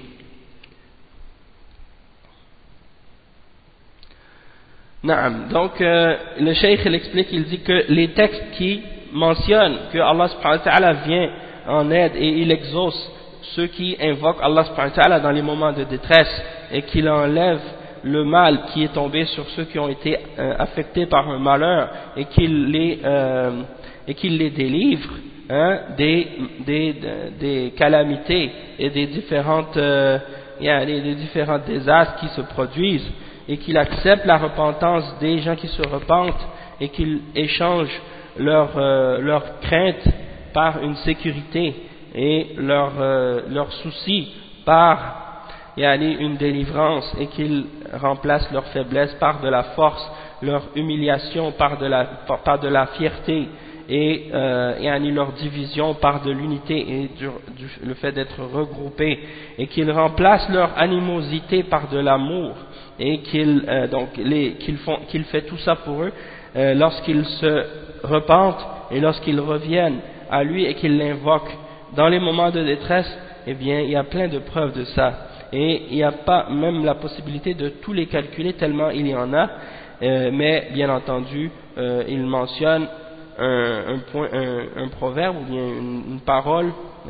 Naam. Donc le cheikh il explique, il dit que les textes qui mentionnent que Allah subhanahu wa ta'ala vient en aide et il exauce ceux qui invoquent Allah subhanahu wa ta'ala dans les moments de détresse et qu'il enlève le mal qui est tombé sur ceux qui ont été affectés par un malheur et qu'il les délivre des calamités et des différents désastres qui se produisent et qu'il accepte la repentance des gens qui se repentent et qu'il échange leur crainte par une sécurité et leur souci par une délivrance et qu'ils remplacent leur faiblesse par de la force, leur humiliation par de la fierté et leur division par de l'unité et le fait d'être regroupés et qu'ils remplacent leur animosité par de l'amour et qu'il fait tout ça pour eux lorsqu'ils se repentent et lorsqu'ils reviennent à lui et qu'ils l'invoquent dans les moments de détresse. Eh bien il y a plein de preuves de ça et il n'y a pas même la possibilité de tous les calculer tellement il y en a mais bien entendu il mentionne un proverbe ou bien une parole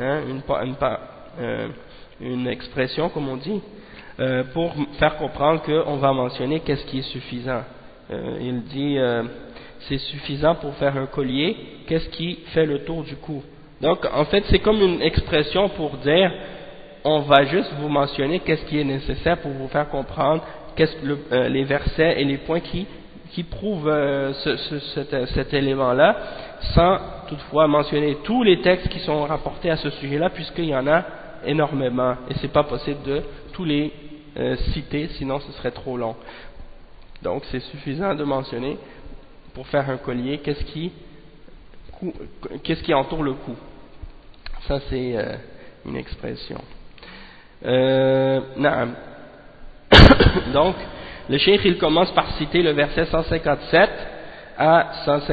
une expression comme on dit pour faire comprendre qu'on va mentionner qu'est-ce qui est suffisant. Il dit c'est suffisant pour faire un collier, qu'est-ce qui fait le tour du cou. Donc en fait c'est comme une expression pour dire on va juste vous mentionner qu'est-ce qui est nécessaire pour vous faire comprendre les versets et les points qui prouvent cet élément-là, sans toutefois mentionner tous les textes qui sont rapportés à ce sujet-là, puisqu'il y en a énormément et c'est pas possible de tous les citer, sinon ce serait trop long. Donc c'est suffisant de mentionner pour faire un collier qu'est-ce qui entoure le cou. Ça c'est une expression. Naam. Donc le cheikh il commence par citer le verset 155 à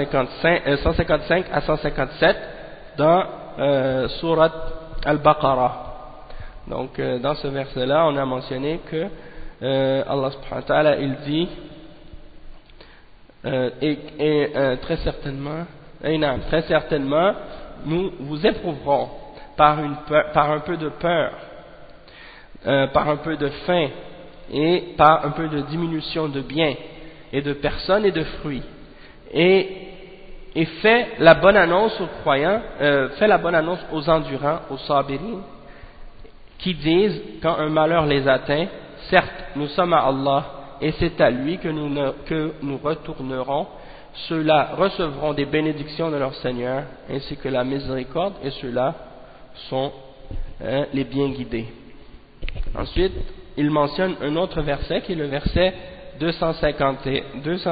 157 dans Surat Al-Baqarah. Donc dans ce verset là on a mentionné que Allah subhanahu wa ta'ala il dit très certainement nous vous éprouverons par un peu de peur, par un peu de faim et par un peu de diminution de biens et de personnes et de fruits, et fait la bonne annonce aux croyants, fait la bonne annonce aux endurants, aux sabirin, qui disent quand un malheur les atteint, certes nous sommes à Allah et c'est à lui que nous retournerons. Ceux-là recevront des bénédictions de leur Seigneur ainsi que la miséricorde, et ceux-là sont les bien guidés. Ensuite, il mentionne un autre verset qui est le verset 250 et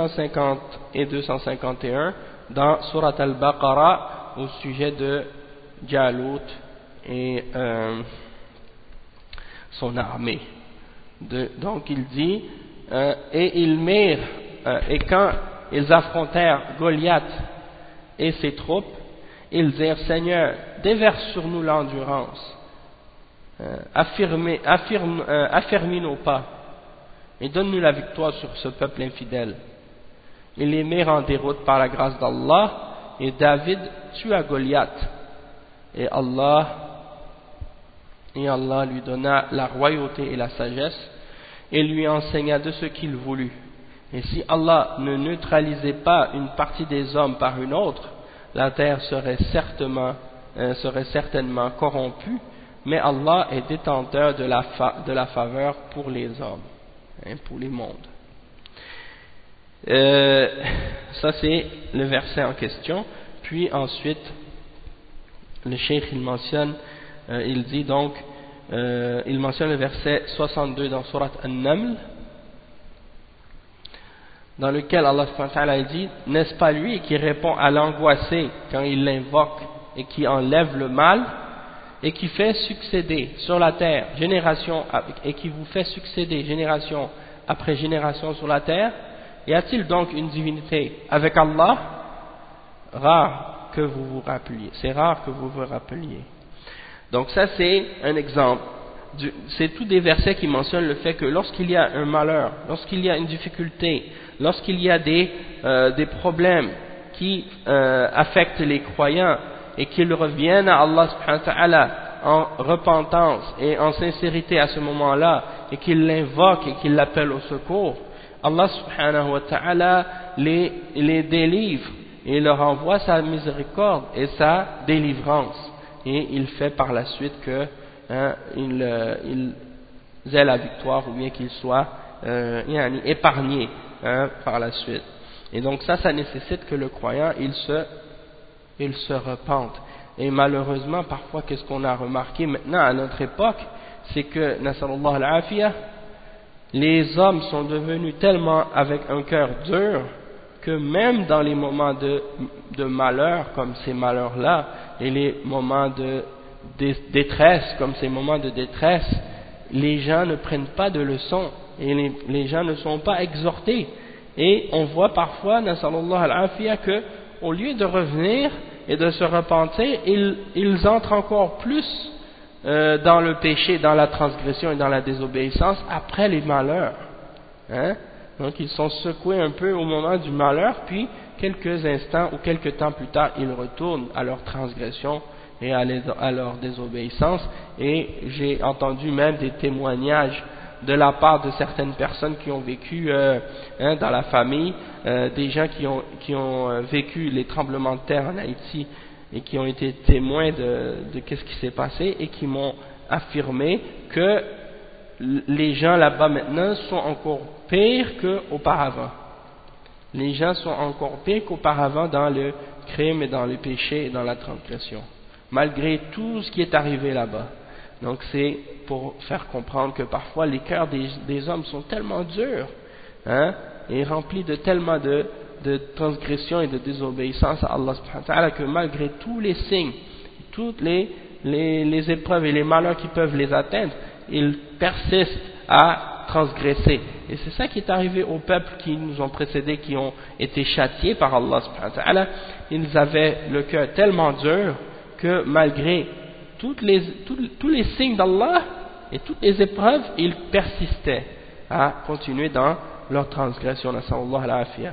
251 dans Surat al-Baqarah au sujet de Jalut et son armée. Donc il dit et ils mirent et quand ils affrontèrent Goliath et ses troupes, ils dirent: Seigneur, déverse sur nous l'endurance, affermis nos pas et donne-nous la victoire sur ce peuple infidèle. Ils les mirent en déroute par la grâce d'Allah, et David tua Goliath, et Allah lui donna la royauté et la sagesse, et lui enseigna de ce qu'il voulut. Et si Allah ne neutralisait pas une partie des hommes par une autre, la terre serait certainement corrompue, mais Allah est détenteur de la faveur pour les hommes, pour les mondes. Ça c'est le verset en question. Puis ensuite le cheikh il mentionne il dit donc il mentionne le verset 62 dans Surat An-Naml, dans lequel Allah subhanahu wa ta'ala dit: n'est-ce pas lui qui répond à l'angoissé quand il l'invoque et qui enlève le mal et qui fait succéder sur la terre génération et qui vous fait succéder génération après génération sur la terre? Y a-t-il donc une divinité avec Allah? Rare que vous vous rappeliez. C'est rare que vous vous rappeliez. Donc ça c'est un exemple. C'est tous des versets qui mentionnent le fait que lorsqu'il y a un malheur, lorsqu'il y a une difficulté, lorsqu'il y a des problèmes qui affectent les croyants et qu'ils reviennent à Allah subhanahu wa ta'ala en repentance et en sincérité à ce moment-là, et qu'ils l'invoquent et qu'ils l'appellent au secours, Allah subhanahu wa ta'ala les délivre et leur envoie sa miséricorde et sa délivrance, et il fait par la suite que ils aient la victoire, ou bien qu'ils soient épargnés par la suite. Et donc ça nécessite que le croyant il se repente. Et malheureusement parfois, qu'est-ce qu'on a remarqué maintenant à notre époque, c'est que nasallallahu al-afiyah, les hommes sont devenus tellement avec un cœur dur que même dans les moments de malheur comme ces malheurs-là, et les moments de détresse comme ces moments de détresse, les gens ne prennent pas de leçons et les gens ne sont pas exhortés. Et on voit parfois, nasallallahu al-afiyah, que au lieu de revenir et de se repentir, ils entrent encore plus dans le péché, dans la transgression et dans la désobéissance après les malheurs. Donc ils sont secoués un peu au moment du malheur, puis quelques instants ou quelques temps plus tard, ils retournent à leur transgression et à leur désobéissance. Et j'ai entendu même des témoignages de la part de certaines personnes qui ont vécu dans la famille, des gens qui ont vécu les tremblements de terre en Haïti et qui ont été témoins de qu'est-ce qui s'est passé, et qui m'ont affirmé que les gens là-bas maintenant sont encore pires qu'auparavant. Les gens sont encore pires qu'auparavant dans le crime et dans le péché et dans la transgression, malgré tout ce qui est arrivé là-bas. Donc c'est pour faire comprendre que parfois les cœurs des hommes sont tellement durs, et remplis de tellement de transgression et de désobéissance à Allah subhanahu wa ta'ala, que malgré tous les signes, toutes les épreuves et les malheurs qui peuvent les atteindre, ils persistent à transgresser. Et c'est ça qui est arrivé aux peuples qui nous ont précédés, qui ont été châtiés par Allah subhanahu wa ta'ala. Ils avaient le cœur tellement dur que malgré tous les signes d'Allah et toutes les épreuves, ils persistaient à continuer dans leur transgression. Nasallallahu al-afiyah.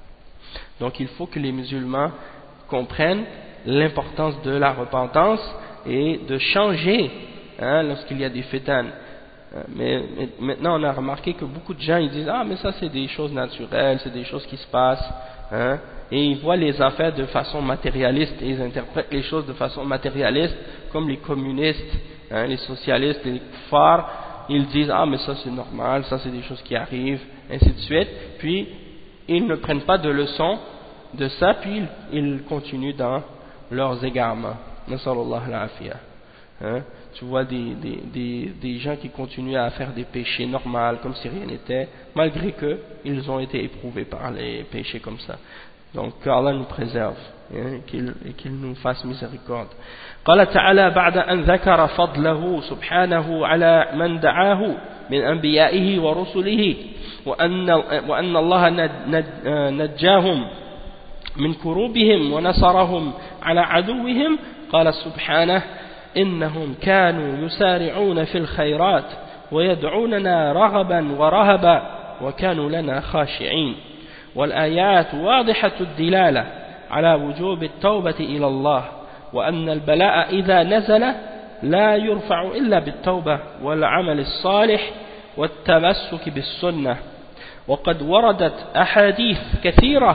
Donc il faut que les musulmans comprennent l'importance de la repentance et de changer lorsqu'il y a des fitan. Mais maintenant on a remarqué que beaucoup de gens ils disent mais ça c'est des choses naturelles, c'est des choses qui se passent, et ils voient les affaires de façon matérialiste et ils interprètent les choses de façon matérialiste, comme les communistes, les socialistes, les kuffars, ils disent mais ça c'est normal, ça c'est des choses qui arrivent, ainsi de suite, puis ils ne prennent pas de leçon de ça, puis ils continuent dans leurs égarements. Nasallallahu al-afiyah. Tu vois des gens qui continuent à faire des péchés normaux comme si rien n'était, malgré qu'ils ont été éprouvés par les péchés comme ça. Donc qu'Allah nous préserve et qu'il nous fasse miséricorde. قال تعالى بعد أن ذكر فضله سبحانه على من دعاه من أنبيائه ورسله وأن الله نجاهم من كروبهم ونصرهم على عدوهم قال سبحانه إنهم كانوا يسارعون في الخيرات ويدعوننا رغبا ورهبا وكانوا لنا خاشعين والآيات واضحة الدلالة على وجوب التوبة إلى الله وأن البلاء إذا نزل لا يرفع إلا بالتوبة والعمل الصالح والتمسك بالسنة وقد وردت أحاديث كثيرة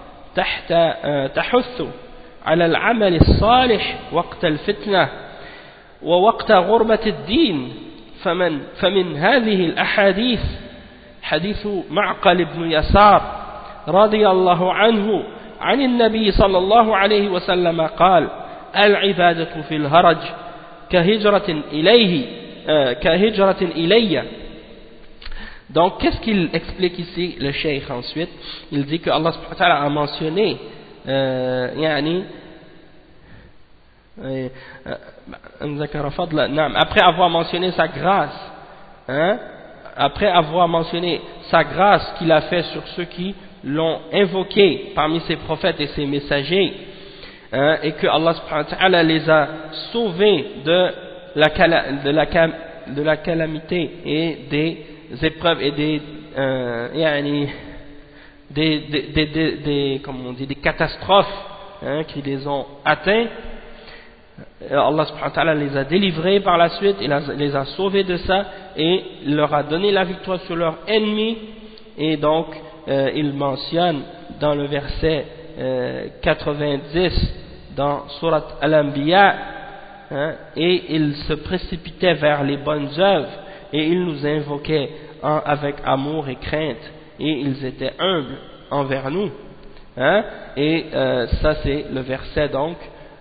تحث على العمل الصالح وقت الفتنة ووقت غربة الدين فمن هذه الأحاديث حديث معقل بن يسار رضي الله عنه عن النبي صلى الله عليه وسلم قال العبادة في الهرج كهجرة إلي. Donc qu'est-ce qu'il explique ici le cheikh ensuite? Il dit que Allah subhanahu wa ta'ala a mentionné après avoir mentionné sa grâce, après avoir mentionné sa grâce qu'il a fait sur ceux qui l'ont invoqué parmi ses prophètes et ses messagers, et que Allah subhanahu wa ta'ala les a sauvés de la calamité et des épreuves et des catastrophes qui les ont atteints. Allah subhanahu wa ta'ala les a délivrés par la suite, il les a sauvés de ça et il leur a donné la victoire sur leurs ennemis. Et donc il mentionne dans le verset 90 dans Surat Al-Anbiya, et il se précipitait vers les bonnes œuvres et il nous invoquait avec amour et crainte et ils étaient humbles envers nous, et ça c'est le verset donc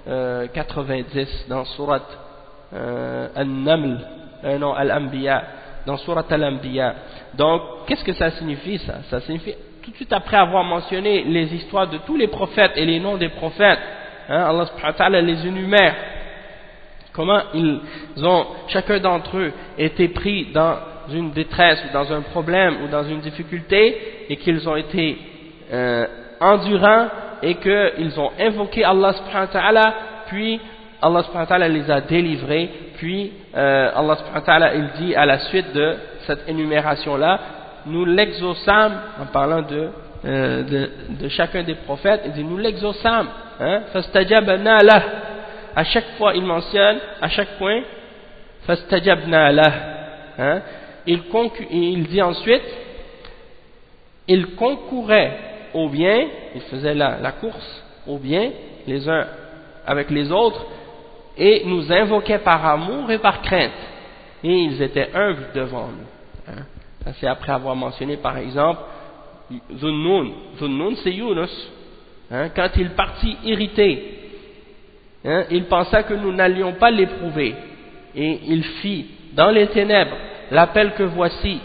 90 dans Surat Al-Naml, non Al-Anbiya, dans Surat Al-Anbiya. Donc qu'est-ce que ça signifie ça? Ça signifie tout de suite après avoir mentionné les histoires de tous les prophètes et les noms des prophètes, Allah subhanahu wa ta'ala les énumère, comment ils ont, chacun d'entre eux, été pris dans une détresse ou dans un problème ou dans une difficulté et qu'ils ont été endurants et qu'ils ont invoqué Allah subhanahu wa ta'ala, puis Allah subhanahu wa ta'ala les a délivrés, puis Allah subhanahu wa ta'ala il dit à la suite de cette énumération là, nous l'exaucâmes, en parlant de chacun des prophètes, il dit nous l'exaucâmes, fastajabna lah. À chaque fois il mentionne, à chaque point, fastajabna lah. Il dit ensuite, il concourait au bien, il faisait la course au bien, les uns avec les autres, et nous invoquaient par amour et par crainte, et ils étaient humbles devant nous. Ça c'est après avoir mentionné par exemple Zunnun. Zunnun c'est Yunus, quand il partit irrité, il pensa que nous n'allions pas l'éprouver, et il fit dans les ténèbres l'appel que voici,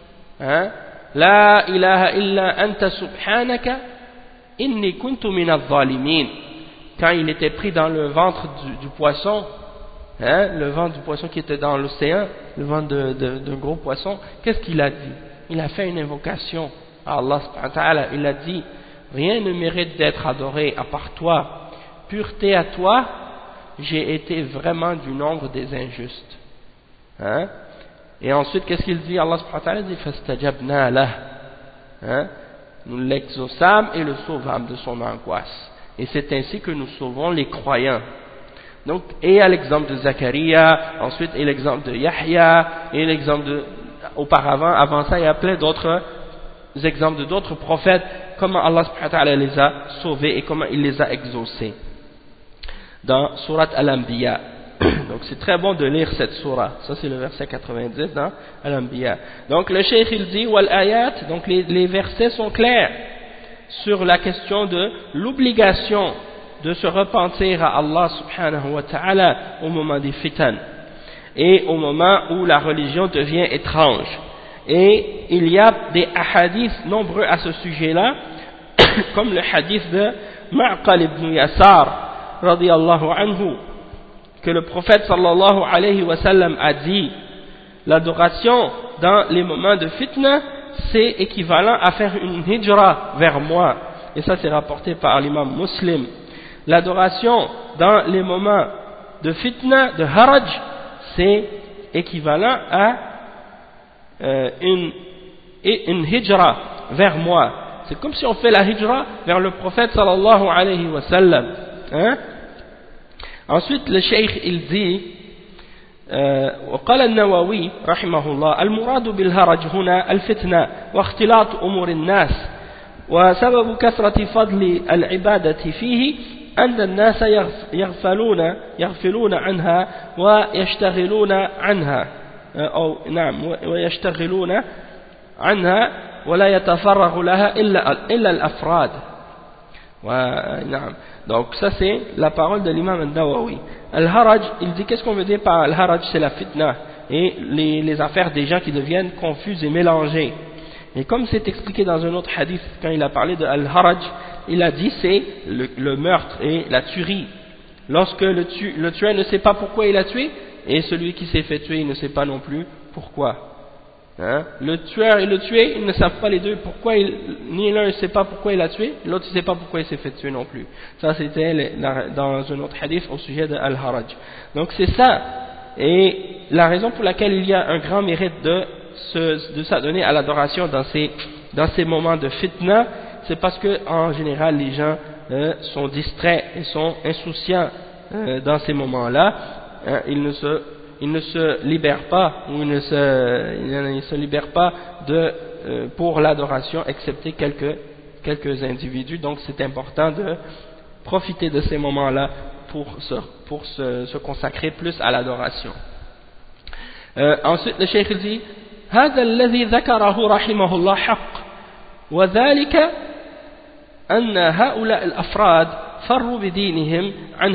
La ilaha illa anta subhanaka inni kuntu minadh zalimin. Quand il était pris dans le ventre du poisson, le ventre du poisson qui était dans l'océan, le ventre d'un gros poisson, qu'est-ce qu'il a dit? Il a fait une invocation à Allah subhanahu wa ta'ala. Il a dit, rien ne mérite d'être adoré à part toi, pureté à toi, j'ai été vraiment du nombre des injustes. Et ensuite, qu'est-ce qu'il dit? Allah subhanahu wa ta'ala dit, fastajabna lah. Nous l'exaucâmes et le sauvâmes de son angoisse. Et c'est ainsi que nous sauvons les croyants. Donc, et il y a l'exemple de Zacharia, ensuite et l'exemple de Yahya, et l'exemple de, auparavant, avant ça, il y a plein d'autres exemples d'autres prophètes, comment Allah subhanahu wa ta'ala les a sauvés et comment il les a exaucés. Dans Surat Al-Anbiya. Donc c'est très bon de lire cette surah. Ça c'est le verset 90 dans Al-Anbiya. Donc le cheikh il dit, wal ayat, donc les versets sont clairs sur la question de l'obligation de se repentir à Allah subhanahu wa ta'ala au moment des fitan et au moment où la religion devient étrange. Et il y a des hadiths nombreux à ce sujet-là, comme le hadith de Ma'qal ibn Yasar radiyallahu anhu, que le prophète sallallahu alayhi wa sallam a dit, l'adoration dans les moments de fitna c'est équivalent à faire une hijra vers moi, et ça c'est rapporté par l'imam Muslim. L'adoration dans les moments de fitna, de haraj, c'est équivalent à une hijra vers moi. C'est comme si on fait la hijra vers le prophète sallallahu alayhi wa sallam. Hein? Ensuite le cheikh il dit وقال النووي رحمه الله المراد بالهرج هنا الفتنة واختلاط أمور الناس وسبب كثرة فضل العبادة فيه أن الناس يغفلون عنها ويشتغلون عنها أو نعم ويشتغلون عنها ولا يتفرغ لها إلا الأفراد. نعم. Donc ça c'est la parole de l'imam al-Nawawi. Al-Haraj, il dit qu'est-ce qu'on veut dire par Al-Haraj, c'est la fitna et les affaires des gens qui deviennent confuses et mélangées. Et comme c'est expliqué dans un autre hadith, quand il a parlé de Al-Haraj, il a dit c'est le meurtre et la tuerie. Lorsque le tueur ne sait pas pourquoi il a tué, et celui qui s'est fait tuer, il ne sait pas non plus pourquoi. Hein? Le tueur et le tué, ils ne savent pas les deux pourquoi, ni l'un ne sait pas pourquoi il a tué, l'autre ne sait pas pourquoi il s'est fait tuer non plus. Ça c'était dans un autre hadith au sujet de Al-Haraj. Donc c'est ça, et la raison pour laquelle il y a un grand mérite de s'adonner à l'adoration dans ces moments de fitna, c'est parce que en général les gens sont distraits et sont insouciants dans ces moments-là. Hein, ils ne se libèrent pas, ou ils ne se libèrent pas pour l'adoration, excepté quelques individus. Donc c'est important de profiter de ces moments-là pour se consacrer plus à l'adoration. Ensuite le cheikh dit هذا الذي ذكره رحمه الله حق وذلك أن هؤلاء الأفراد فروا بدينهم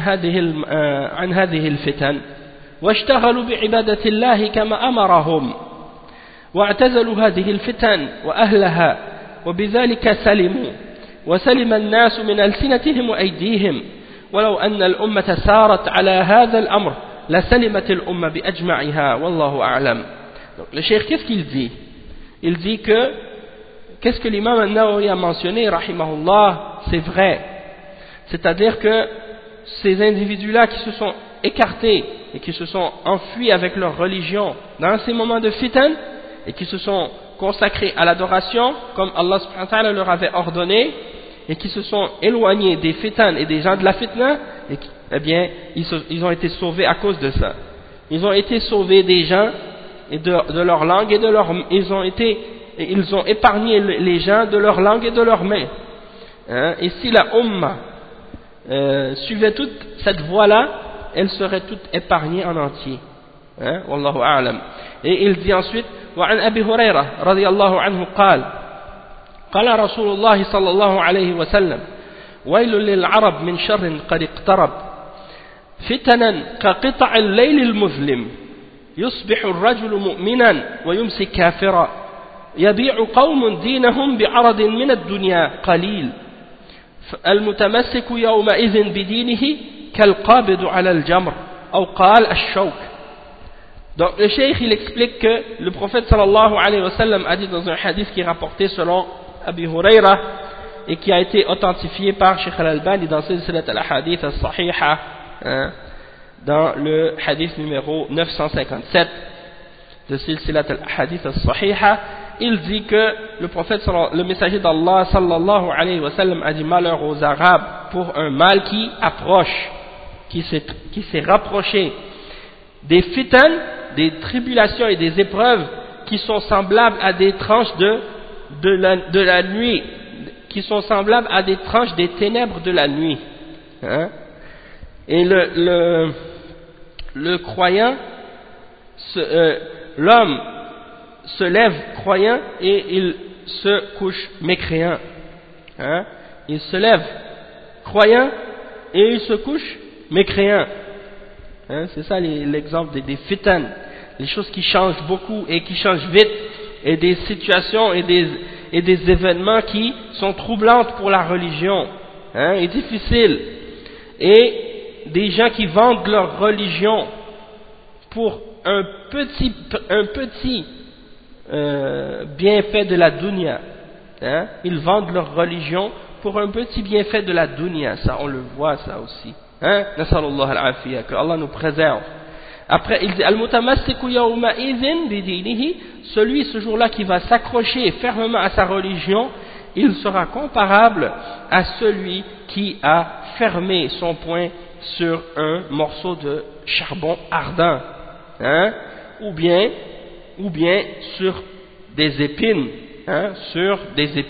عن هذه الفتن واشتغلوا بعبادة الله كما أمرهم واعتزلوا هذه الفتن وأهلها وبذلك سلموا وسلم الناس من ألسنتهم وأيديهم ولو أن الأمة سارت على هذا الأمر لسلمت الأمة بأجمعها والله أعلم. Donc le cheikh qu'est-ce qu'il dit? Il dit que qu'est-ce que l'imam al-Nawawi a mentionné rahimahullah, c'est vrai, c'est-à-dire que ces individus-là qui se sont écartés et qui se sont enfuis avec leur religion dans ces moments de fitan et qui se sont consacrés à l'adoration comme Allah subhanahu wa ta'ala leur avait ordonné et qui se sont éloignés des fitan et des gens de la fitna, eh bien ils ont été sauvés à cause de ça. Ils ont été sauvés des gens et de leur langue et de leur ils ont épargné les gens de leur langue et de leurs mains. Hein? Et si la Ummah suivait toute cette voie-là, elle serait toute épargnée en entier. Hein? Wallahu a'lam. Et il dit ensuite وعن أبي هريرة رضي الله عنه قال رسول الله صلى الله عليه وسلم ويل للعرب من شر قد اقترب فتنا كقطع الليل المظلم يصبح الرجل مؤمنا ويمسي كافرا يبيع قوم دينهم بعرض من الدنيا قليل المتمسك يومئذ بدينه كالقابض على الجمر أو قال الشوك. Donc le cheikh il explique que le prophète sallallahu alayhi wa sallam a dit dans un hadith qui est rapporté selon Abi Huraira et qui a été authentifié par Sheikh Al-Albani dans Silsilat al-Hadith al-Sahiha, dans le hadith numéro 957 de Silsilat al-Hadith al-Sahiha, il dit que le messager d'Allah sallallahu alayhi wa sallam a dit malheur aux Arabes pour un mal qui approche. qui s'est rapproché des fitan, des tribulations et des épreuves qui sont semblables à des tranches de la nuit, qui sont semblables à des tranches des ténèbres de la nuit. Hein? Et le croyant, l'homme se lève croyant et il se couche mécréant. Hein? Il se lève croyant et il se couche mécréant. Hein? C'est ça l'exemple des fitan, les choses qui changent beaucoup et qui changent vite, et des situations et des événements qui sont troublantes pour la religion, hein, et difficiles, et des gens qui vendent leur religion pour un petit bienfait de la dunya, hein, ils vendent leur religion pour un petit bienfait de la dunya, ça on le voit ça aussi, hein, nasallallahu al-afiyya, que Allah nous préserve. Après, il dit Al-mutamassiku yawma idhin bidinihi, celui ce jour-là qui va s'accrocher fermement à sa religion, il sera comparable à celui qui a fermé son poing sur un morceau de charbon ardent, hein, ou bien sur des épines, hein, sur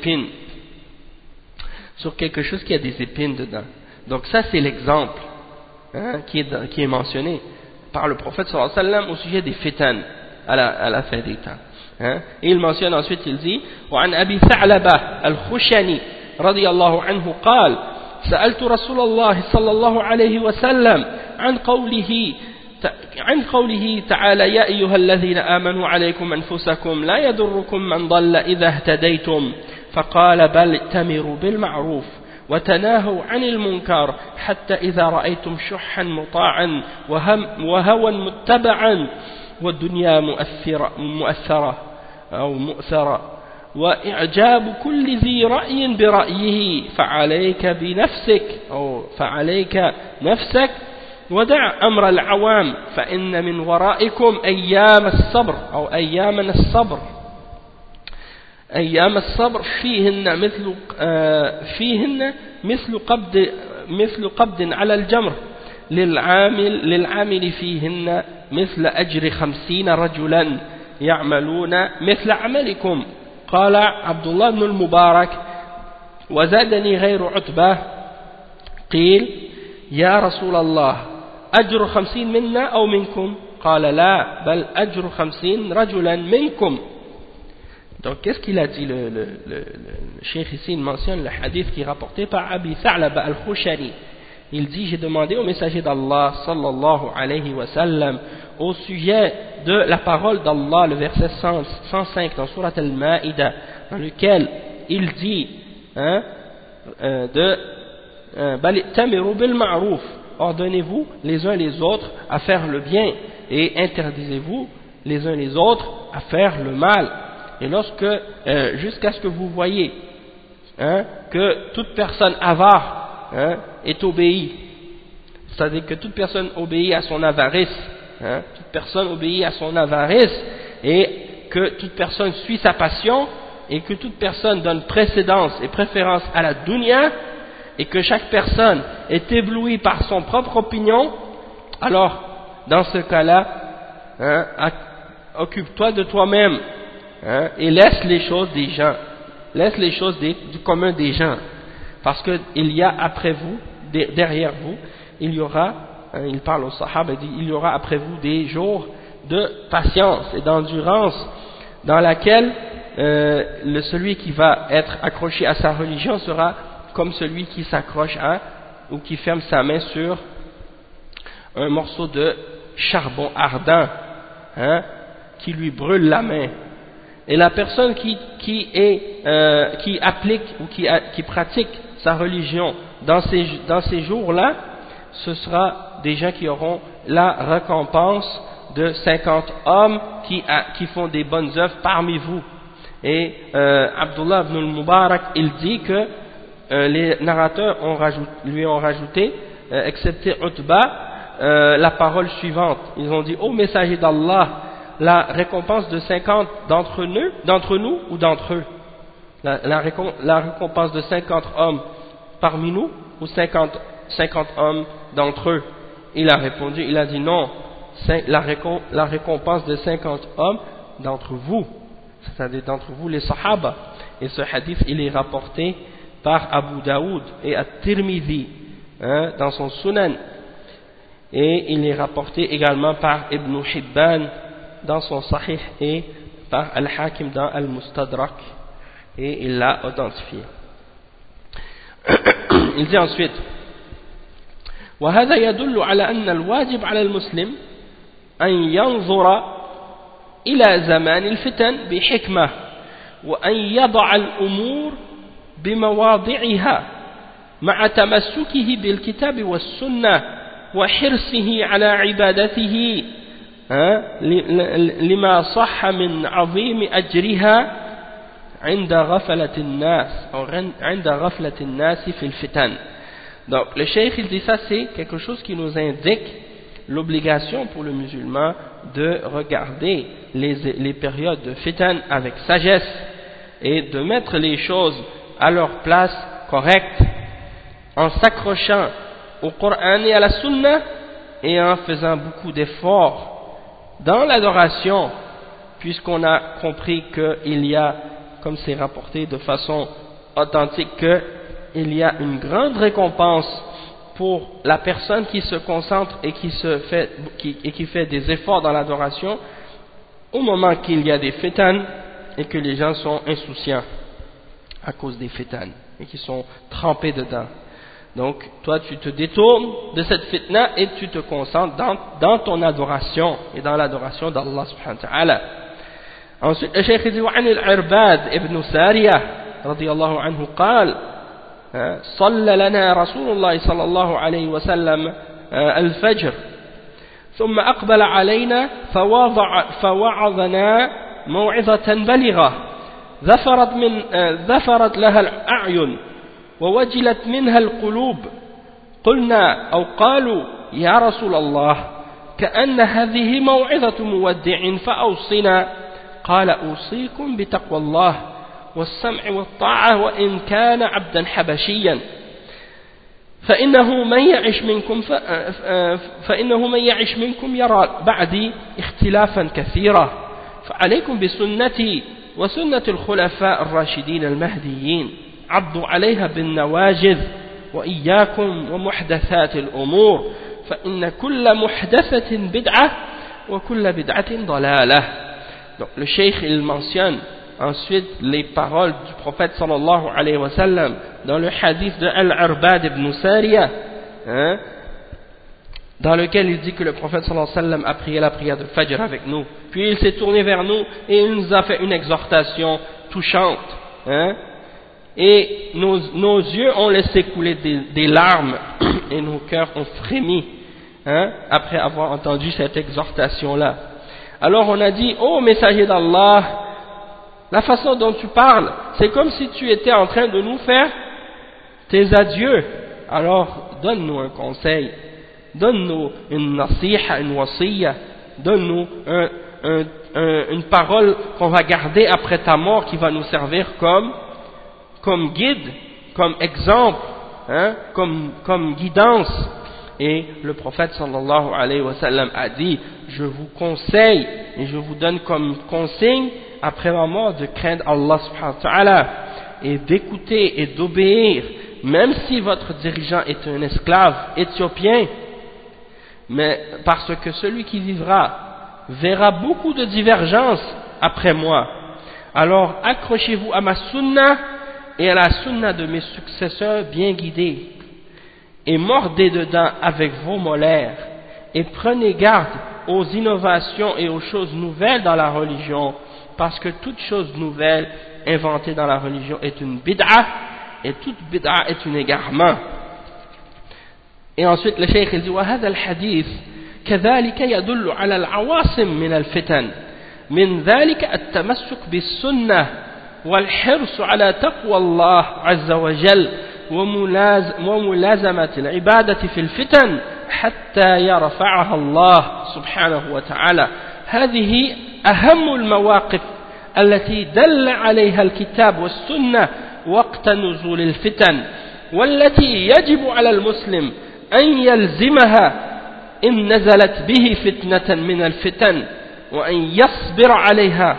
quelque chose qui a des épines dedans. Donc ça c'est l'exemple, hein, qui est mentionné par le prophète sallallahu alayhi wa sallam au sujet des fitan à la fin des temps. Hein? Et il mentionne ensuite, il dit وعن أبي ثعلبة الخشني رضي الله عنه قال سألت رسول الله صلى الله عليه وسلم عن قوله تعالى يا أيها الذين آمنوا عليكم أنفسكم لا يضركم من ضل إذا اهتديتم فقال بل ائتمروا بالمعروف وتناهوا عن المنكر حتى إذا رأيتم شحا مطاعا وهوى متبعا والدنيا مؤثرة أو مؤثرة وإعجاب كل ذي رأي برأيه فعليك نفسك ودع أمر العوام فإن من ورائكم أيام الصبر فيهن مثل قبض على الجمر للعامل فيهن مثل أجر 50 رجلا يعملون مثل عملكم. قال عبد الله بن المبارك وزادني غير عتبة قيل يا رسول الله أجر 50 منا أو منكم؟ قال لا بل أجر 50 رجلا منكم. Donc qu'est-ce qu'il a dit le cheikh ici? Il mentionne le hadith qui est rapporté par Abi Tha'laba al-Khushani. Il dit, j'ai demandé au messager d'Allah sallallahu alayhi wa sallam au sujet de la parole d'Allah, le verset 105 dans Surat al-Ma'ida, dans lequel il dit Bali'tamiru bil ma'ruf, ordonnez-vous les uns les autres à faire le bien et interdisez-vous les uns les autres à faire le mal. Et jusqu'à ce que vous voyez que toute personne avare est obéie, c'est-à-dire que toute personne obéit à son avarice, toute personne obéit à son avarice, et que toute personne suit sa passion, et que toute personne donne précédence et préférence à la dunya, et que chaque personne est éblouie par son propre opinion, alors dans ce cas-là, occupe-toi de toi-même, et laisse les choses des gens, laisse les choses du commun des gens, parce qu'il y a après vous, derrière vous, il y aura, il parle aux sahaba, il dit, il y aura après vous des jours de patience et d'endurance dans laquelle celui qui va être accroché à sa religion sera comme celui qui s'accroche ou qui ferme sa main sur un morceau de charbon ardent, qui lui brûle la main. Et la personne qui applique ou qui pratique sa religion dans ces jours-là, ce sera des gens qui auront la récompense de 50 hommes qui font des bonnes œuvres parmi vous. Et Abdullah ibn al-Mubarak, il dit que les narrateurs lui ont rajouté, excepté Utba, la parole suivante. Ils ont dit, ô messager d'Allah, la récompense de 50 d'entre nous ou d'entre eux, la récompense de 50 hommes parmi nous ou 50 hommes d'entre eux. Il a répondu, il a dit non, la récompense de 50 hommes d'entre vous, c'est-à-dire d'entre vous les Sahaba. Et ce hadith, il est rapporté par Abu Daoud et At-Tirmidhi dans son Sunan. Et il est rapporté également par Ibn Hibban dans son Sahih et par Al-Hakim dans Al-Mustadrak. Et il l'a authentifié. Il dit ensuite وهذا يدل على أن الواجب على المسلم أن ينظر إلى زمان الفتن بحكمة وأن يضع الأمور بمواضعها مع تمسكه بالكتاب والسنة وحرصه على عبادته لما صح من عظيم أجرها عند غفلة الناس أو عند غفلة الناس في الفتن. Donc le cheikh il dit ça, c'est quelque chose qui nous indique l'obligation pour le musulman de regarder les périodes de fitan avec sagesse et de mettre les choses à leur place correcte en s'accrochant au Coran et à la Sunna et en faisant beaucoup d'efforts dans l'adoration, puisqu'on a compris qu'il y a, comme c'est rapporté de façon authentique, qu'il y a une grande récompense pour la personne qui se concentre et qui fait des efforts dans l'adoration au moment qu'il y a des fitanes et que les gens sont insouciants à cause des fitanes et qui sont trempés dedans. Donc toi tu te détournes de cette fitna et tu te concentres dans ton adoration et dans l'adoration d'Allah subhanahu wa ta'ala. Ensuite le cheikh dit وعن العرباد ابن سارية رضي الله عنه قال صلى لنا رسول الله صلى الله عليه وسلم الفجر ثم أقبل علينا فوعظنا موعظة بلغة ظفرت لها الأعين ووجلت منها القلوب قلنا أو قالوا يا رسول الله كأن هذه موعظة مودع فأوصنا قال أوصيكم بتقوى الله والسمع والطاعة وإن كان عبدا حبشيا فإنه من يعش منكم يرى بعدي اختلافا كثيرا فعليكم بسنتي وسنة الخلفاء الراشدين المهديين عضوا عليها بالنواجذ وإياكم ومحدثات الأمور فإن كل محدثة بدعة وكل بدعة ضلالة. Donc le cheikh il mentionne ensuite les paroles du prophète sallallahu alayhi wa sallam dans le hadith de Al-Arbad ibn Sariya, dans lequel il dit que le prophète sallallahu alayhi wa sallam a prié la prière de Fajr avec nous, puis il s'est tourné vers nous et il nous a fait une exhortation touchante, et nos yeux ont laissé couler des larmes et nos cœurs ont frémi après avoir entendu cette exhortation là. Alors on a dit, ô messager d'Allah, la façon dont tu parles, c'est comme si tu étais en train de nous faire tes adieux. Alors, donne-nous un conseil, donne-nous une nasiha, une wasiya, donne-nous une parole qu'on va garder après ta mort qui va nous servir comme guide, comme exemple, comme guidance. Et le prophète sallallahu alayhi wa sallam a dit, je vous conseille et je vous donne comme consigne après ma mort de craindre Allah subhanahu wa ta'ala et d'écouter et d'obéir, même si votre dirigeant est un esclave éthiopien, mais parce que celui qui vivra verra beaucoup de divergences après moi. Alors accrochez-vous à ma sunna et à la sunna de mes successeurs bien guidés et mordez dedans avec vos molaires et prenez garde aux innovations et aux choses nouvelles dans la religion, parce que toute chose nouvelle inventée dans la religion est une bid'a et toute bid'a est un égarement. Et ensuite le cheikh dit وهذا الحديث كذلك يدل على العواصم من الفتن من ذلك التمسك بالسنة والحرص على تقوى الله عز وجل وملازمة العبادة في الفتن حتى يرفعها الله سبحانه وتعالى. هذه أهم المواقف التي دل عليها الكتاب والسنة وقت نزول الفتن، والتي يجب على المسلم أن يلزمها إن نزلت به فتنة من الفتن وأن يصبر عليها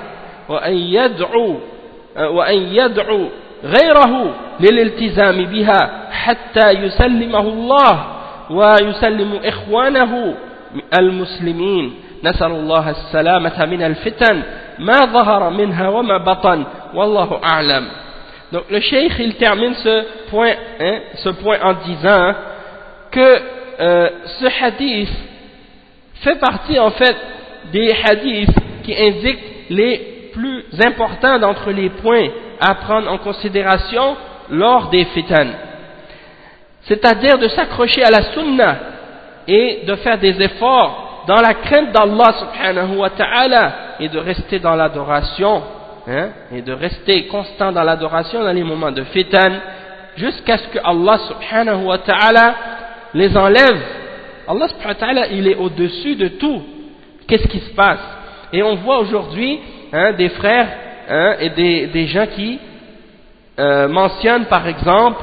وأن يدعو غيره للالتزام بها حتى يسلمه الله ويسلم إخوانه المسلمين نسأل الله السلامة من الفتن ما ظهر منها وما بطن والله أعلم. Donc le cheikh il termine ce point en disant que ce hadith fait partie en fait des hadiths qui indiquent les plus importants d'entre les points à prendre en considération lors des fitan, c'est-à-dire de s'accrocher à la sunna et de faire des efforts dans la crainte d'Allah subhanahu wa ta'ala et de rester dans l'adoration, et de rester constant dans l'adoration dans les moments de fitan jusqu'à ce que Allah subhanahu wa ta'ala les enlève. Allah subhanahu wa ta'ala il est au-dessus de tout. Qu'est-ce qui se passe? Et on voit aujourd'hui des frères et des gens qui mentionnent par exemple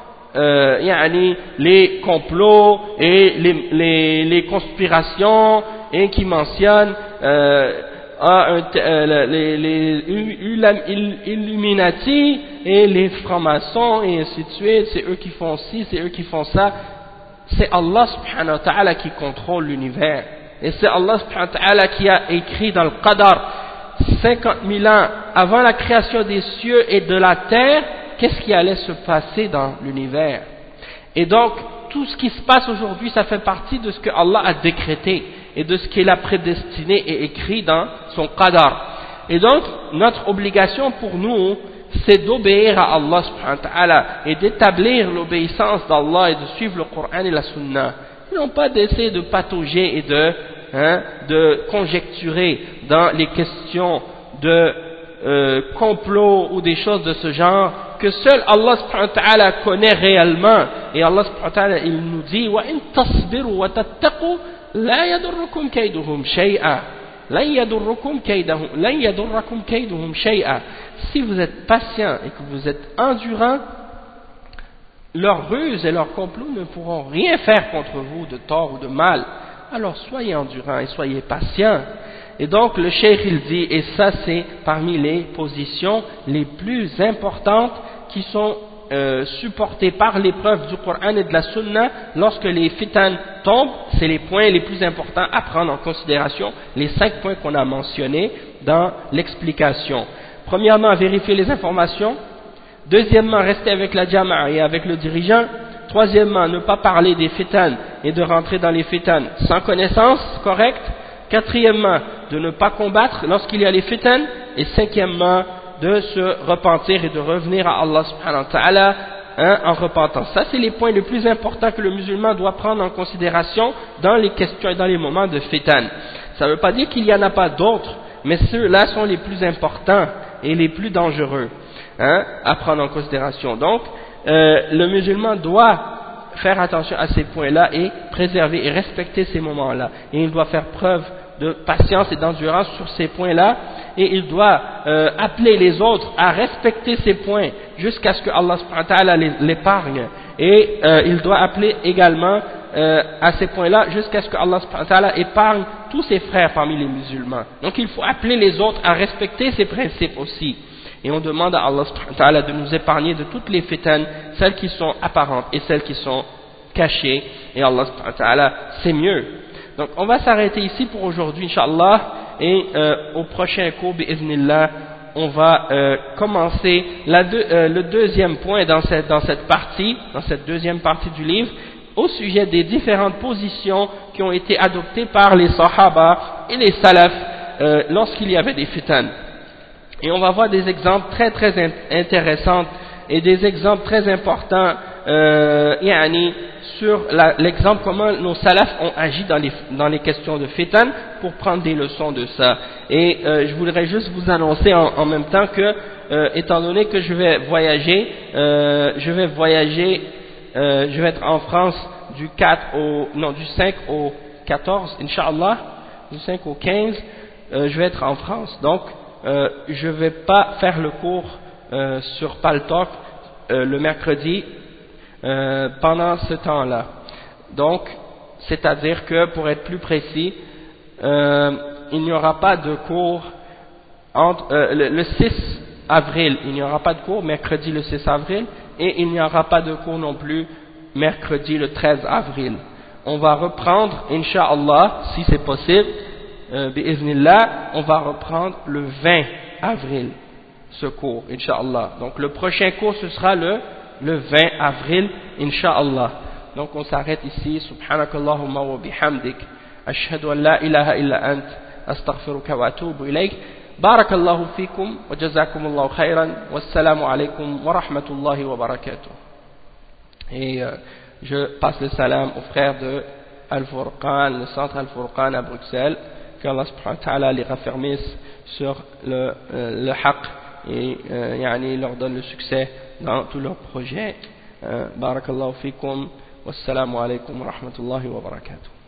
les complots et les conspirations, et qui mentionnent les Illuminati et les francs-maçons et ainsi de suite, c'est eux qui font ci, c'est eux qui font ça. C'est Allah subhanahu wa ta'ala qui contrôle l'univers, et c'est Allah subhanahu wa ta'ala qui a écrit dans le Qadar 50 000 ans avant la création des cieux et de la terre qu'est-ce qui allait se passer dans l'univers. Et donc tout ce qui se passe aujourd'hui, ça fait partie de ce que Allah a décrété et de ce qu'il a prédestiné et écrit dans son Qadar. Et donc notre obligation pour nous, c'est d'obéir à Allah subhanahu wa ta'ala et d'établir l'obéissance d'Allah et de suivre le Coran et la Sunna, et non pas d'essayer de patauger et de conjecturer dans les questions de complot ou des choses de ce genre que seul Allah subhanahu wa ta'ala connaît réellement. Et Allah subhanahu wa ta'ala il nous dit wa in tasbiru wa tattaqu la yadurrukum kayduhum shay'a, lan yadurrukum kayduhum shay'a. Si vous êtes patient et que vous êtes endurant, leurs ruses et leurs complots ne pourront rien faire contre vous de tort ou de mal. Alors soyez endurants et soyez patients. Et donc le cheikh il dit, et ça c'est parmi les positions les plus importantes qui sont supportées par l'épreuve du Coran et de la Sunna lorsque les fitan tombent, c'est les points les plus importants à prendre en considération, les 5 points qu'on a mentionnés dans l'explication. Premièrement, vérifier les informations. Deuxièmement, rester avec la jama'a et avec le dirigeant. Troisièmement, ne pas parler des fitan et de rentrer dans les fitan sans connaissance correcte. Quatrièmement, de ne pas combattre lorsqu'il y a les fitan. Et cinquièmement, de se repentir et de revenir à Allah subhanahu wa ta'ala en repentant. Ça, c'est les points les plus importants que le musulman doit prendre en considération dans les questions et dans les moments de fitan. Ça ne veut pas dire qu'il n'y en a pas d'autres, mais ceux-là sont les plus importants et les plus dangereux à prendre en considération. Donc, le musulman doit faire attention à ces points-là et préserver et respecter ces moments-là. Et il doit faire preuve de patience et d'endurance sur ces points-là, et il doit appeler les autres à respecter ces points jusqu'à ce que Allah subhanahu wa ta'ala l'épargne, et il doit appeler également à ces points-là jusqu'à ce que Allah subhanahu wa ta'ala épargne tous ses frères parmi les musulmans. Donc il faut appeler les autres à respecter ces principes aussi, et on demande à Allah subhanahu wa ta'ala de nous épargner de toutes les fitan, celles qui sont apparentes et celles qui sont cachées, et Allah subhanahu wa ta'ala c'est mieux. Donc on va s'arrêter ici pour aujourd'hui Inch'Allah, et au prochain cours bi'idhnillah on va commencer le deuxième point dans cette partie, dans cette deuxième partie du livre, au sujet des différentes positions qui ont été adoptées par les sahaba et les salafs lorsqu'il y avait des fitan. Et on va voir des exemples très très intéressants et des exemples très importants sur l'exemple comment nos salafs ont agi dans les questions de fitan pour prendre des leçons de ça. Et je voudrais juste vous annoncer en même temps que étant donné que je vais voyager, je vais être en France du 5 au 14 Inch'Allah, du 5 au 15 je vais être en France, donc je ne vais pas faire le cours sur Paltalk le mercredi pendant ce temps-là. Donc c'est-à-dire que, pour être plus précis, il n'y aura pas de cours entre le 6 avril, il n'y aura pas de cours mercredi le 6 avril, et il n'y aura pas de cours non plus mercredi le 13 avril. On va reprendre, Inch'Allah, si c'est possible, bi'iznillah, on va reprendre le 20 avril, ce cours, Inch'Allah. Donc le prochain cours, ce sera le 20 avril, Inch'Allah. Donc on s'arrête ici, subhanakallahumma wa bihamdik, ashhadu an la ilaha illa ant, astaghfiruka wa atubu ilayk. Barakallahu fikum wa jazakumullahu khairan, wassalamu alaykum wa rahmatullahi wa barakatuh. Et je passe le salam aux frères de Al-Furqan, le centre Al-Furqan à Bruxelles, qu'Allah subhanahu wa ta'ala les raffermisse sur le haqq et leur donne le succès dans tous leurs projets. Barakallahu fikum, wassalamu alaykum wa rahmatullahi wa barakatuh.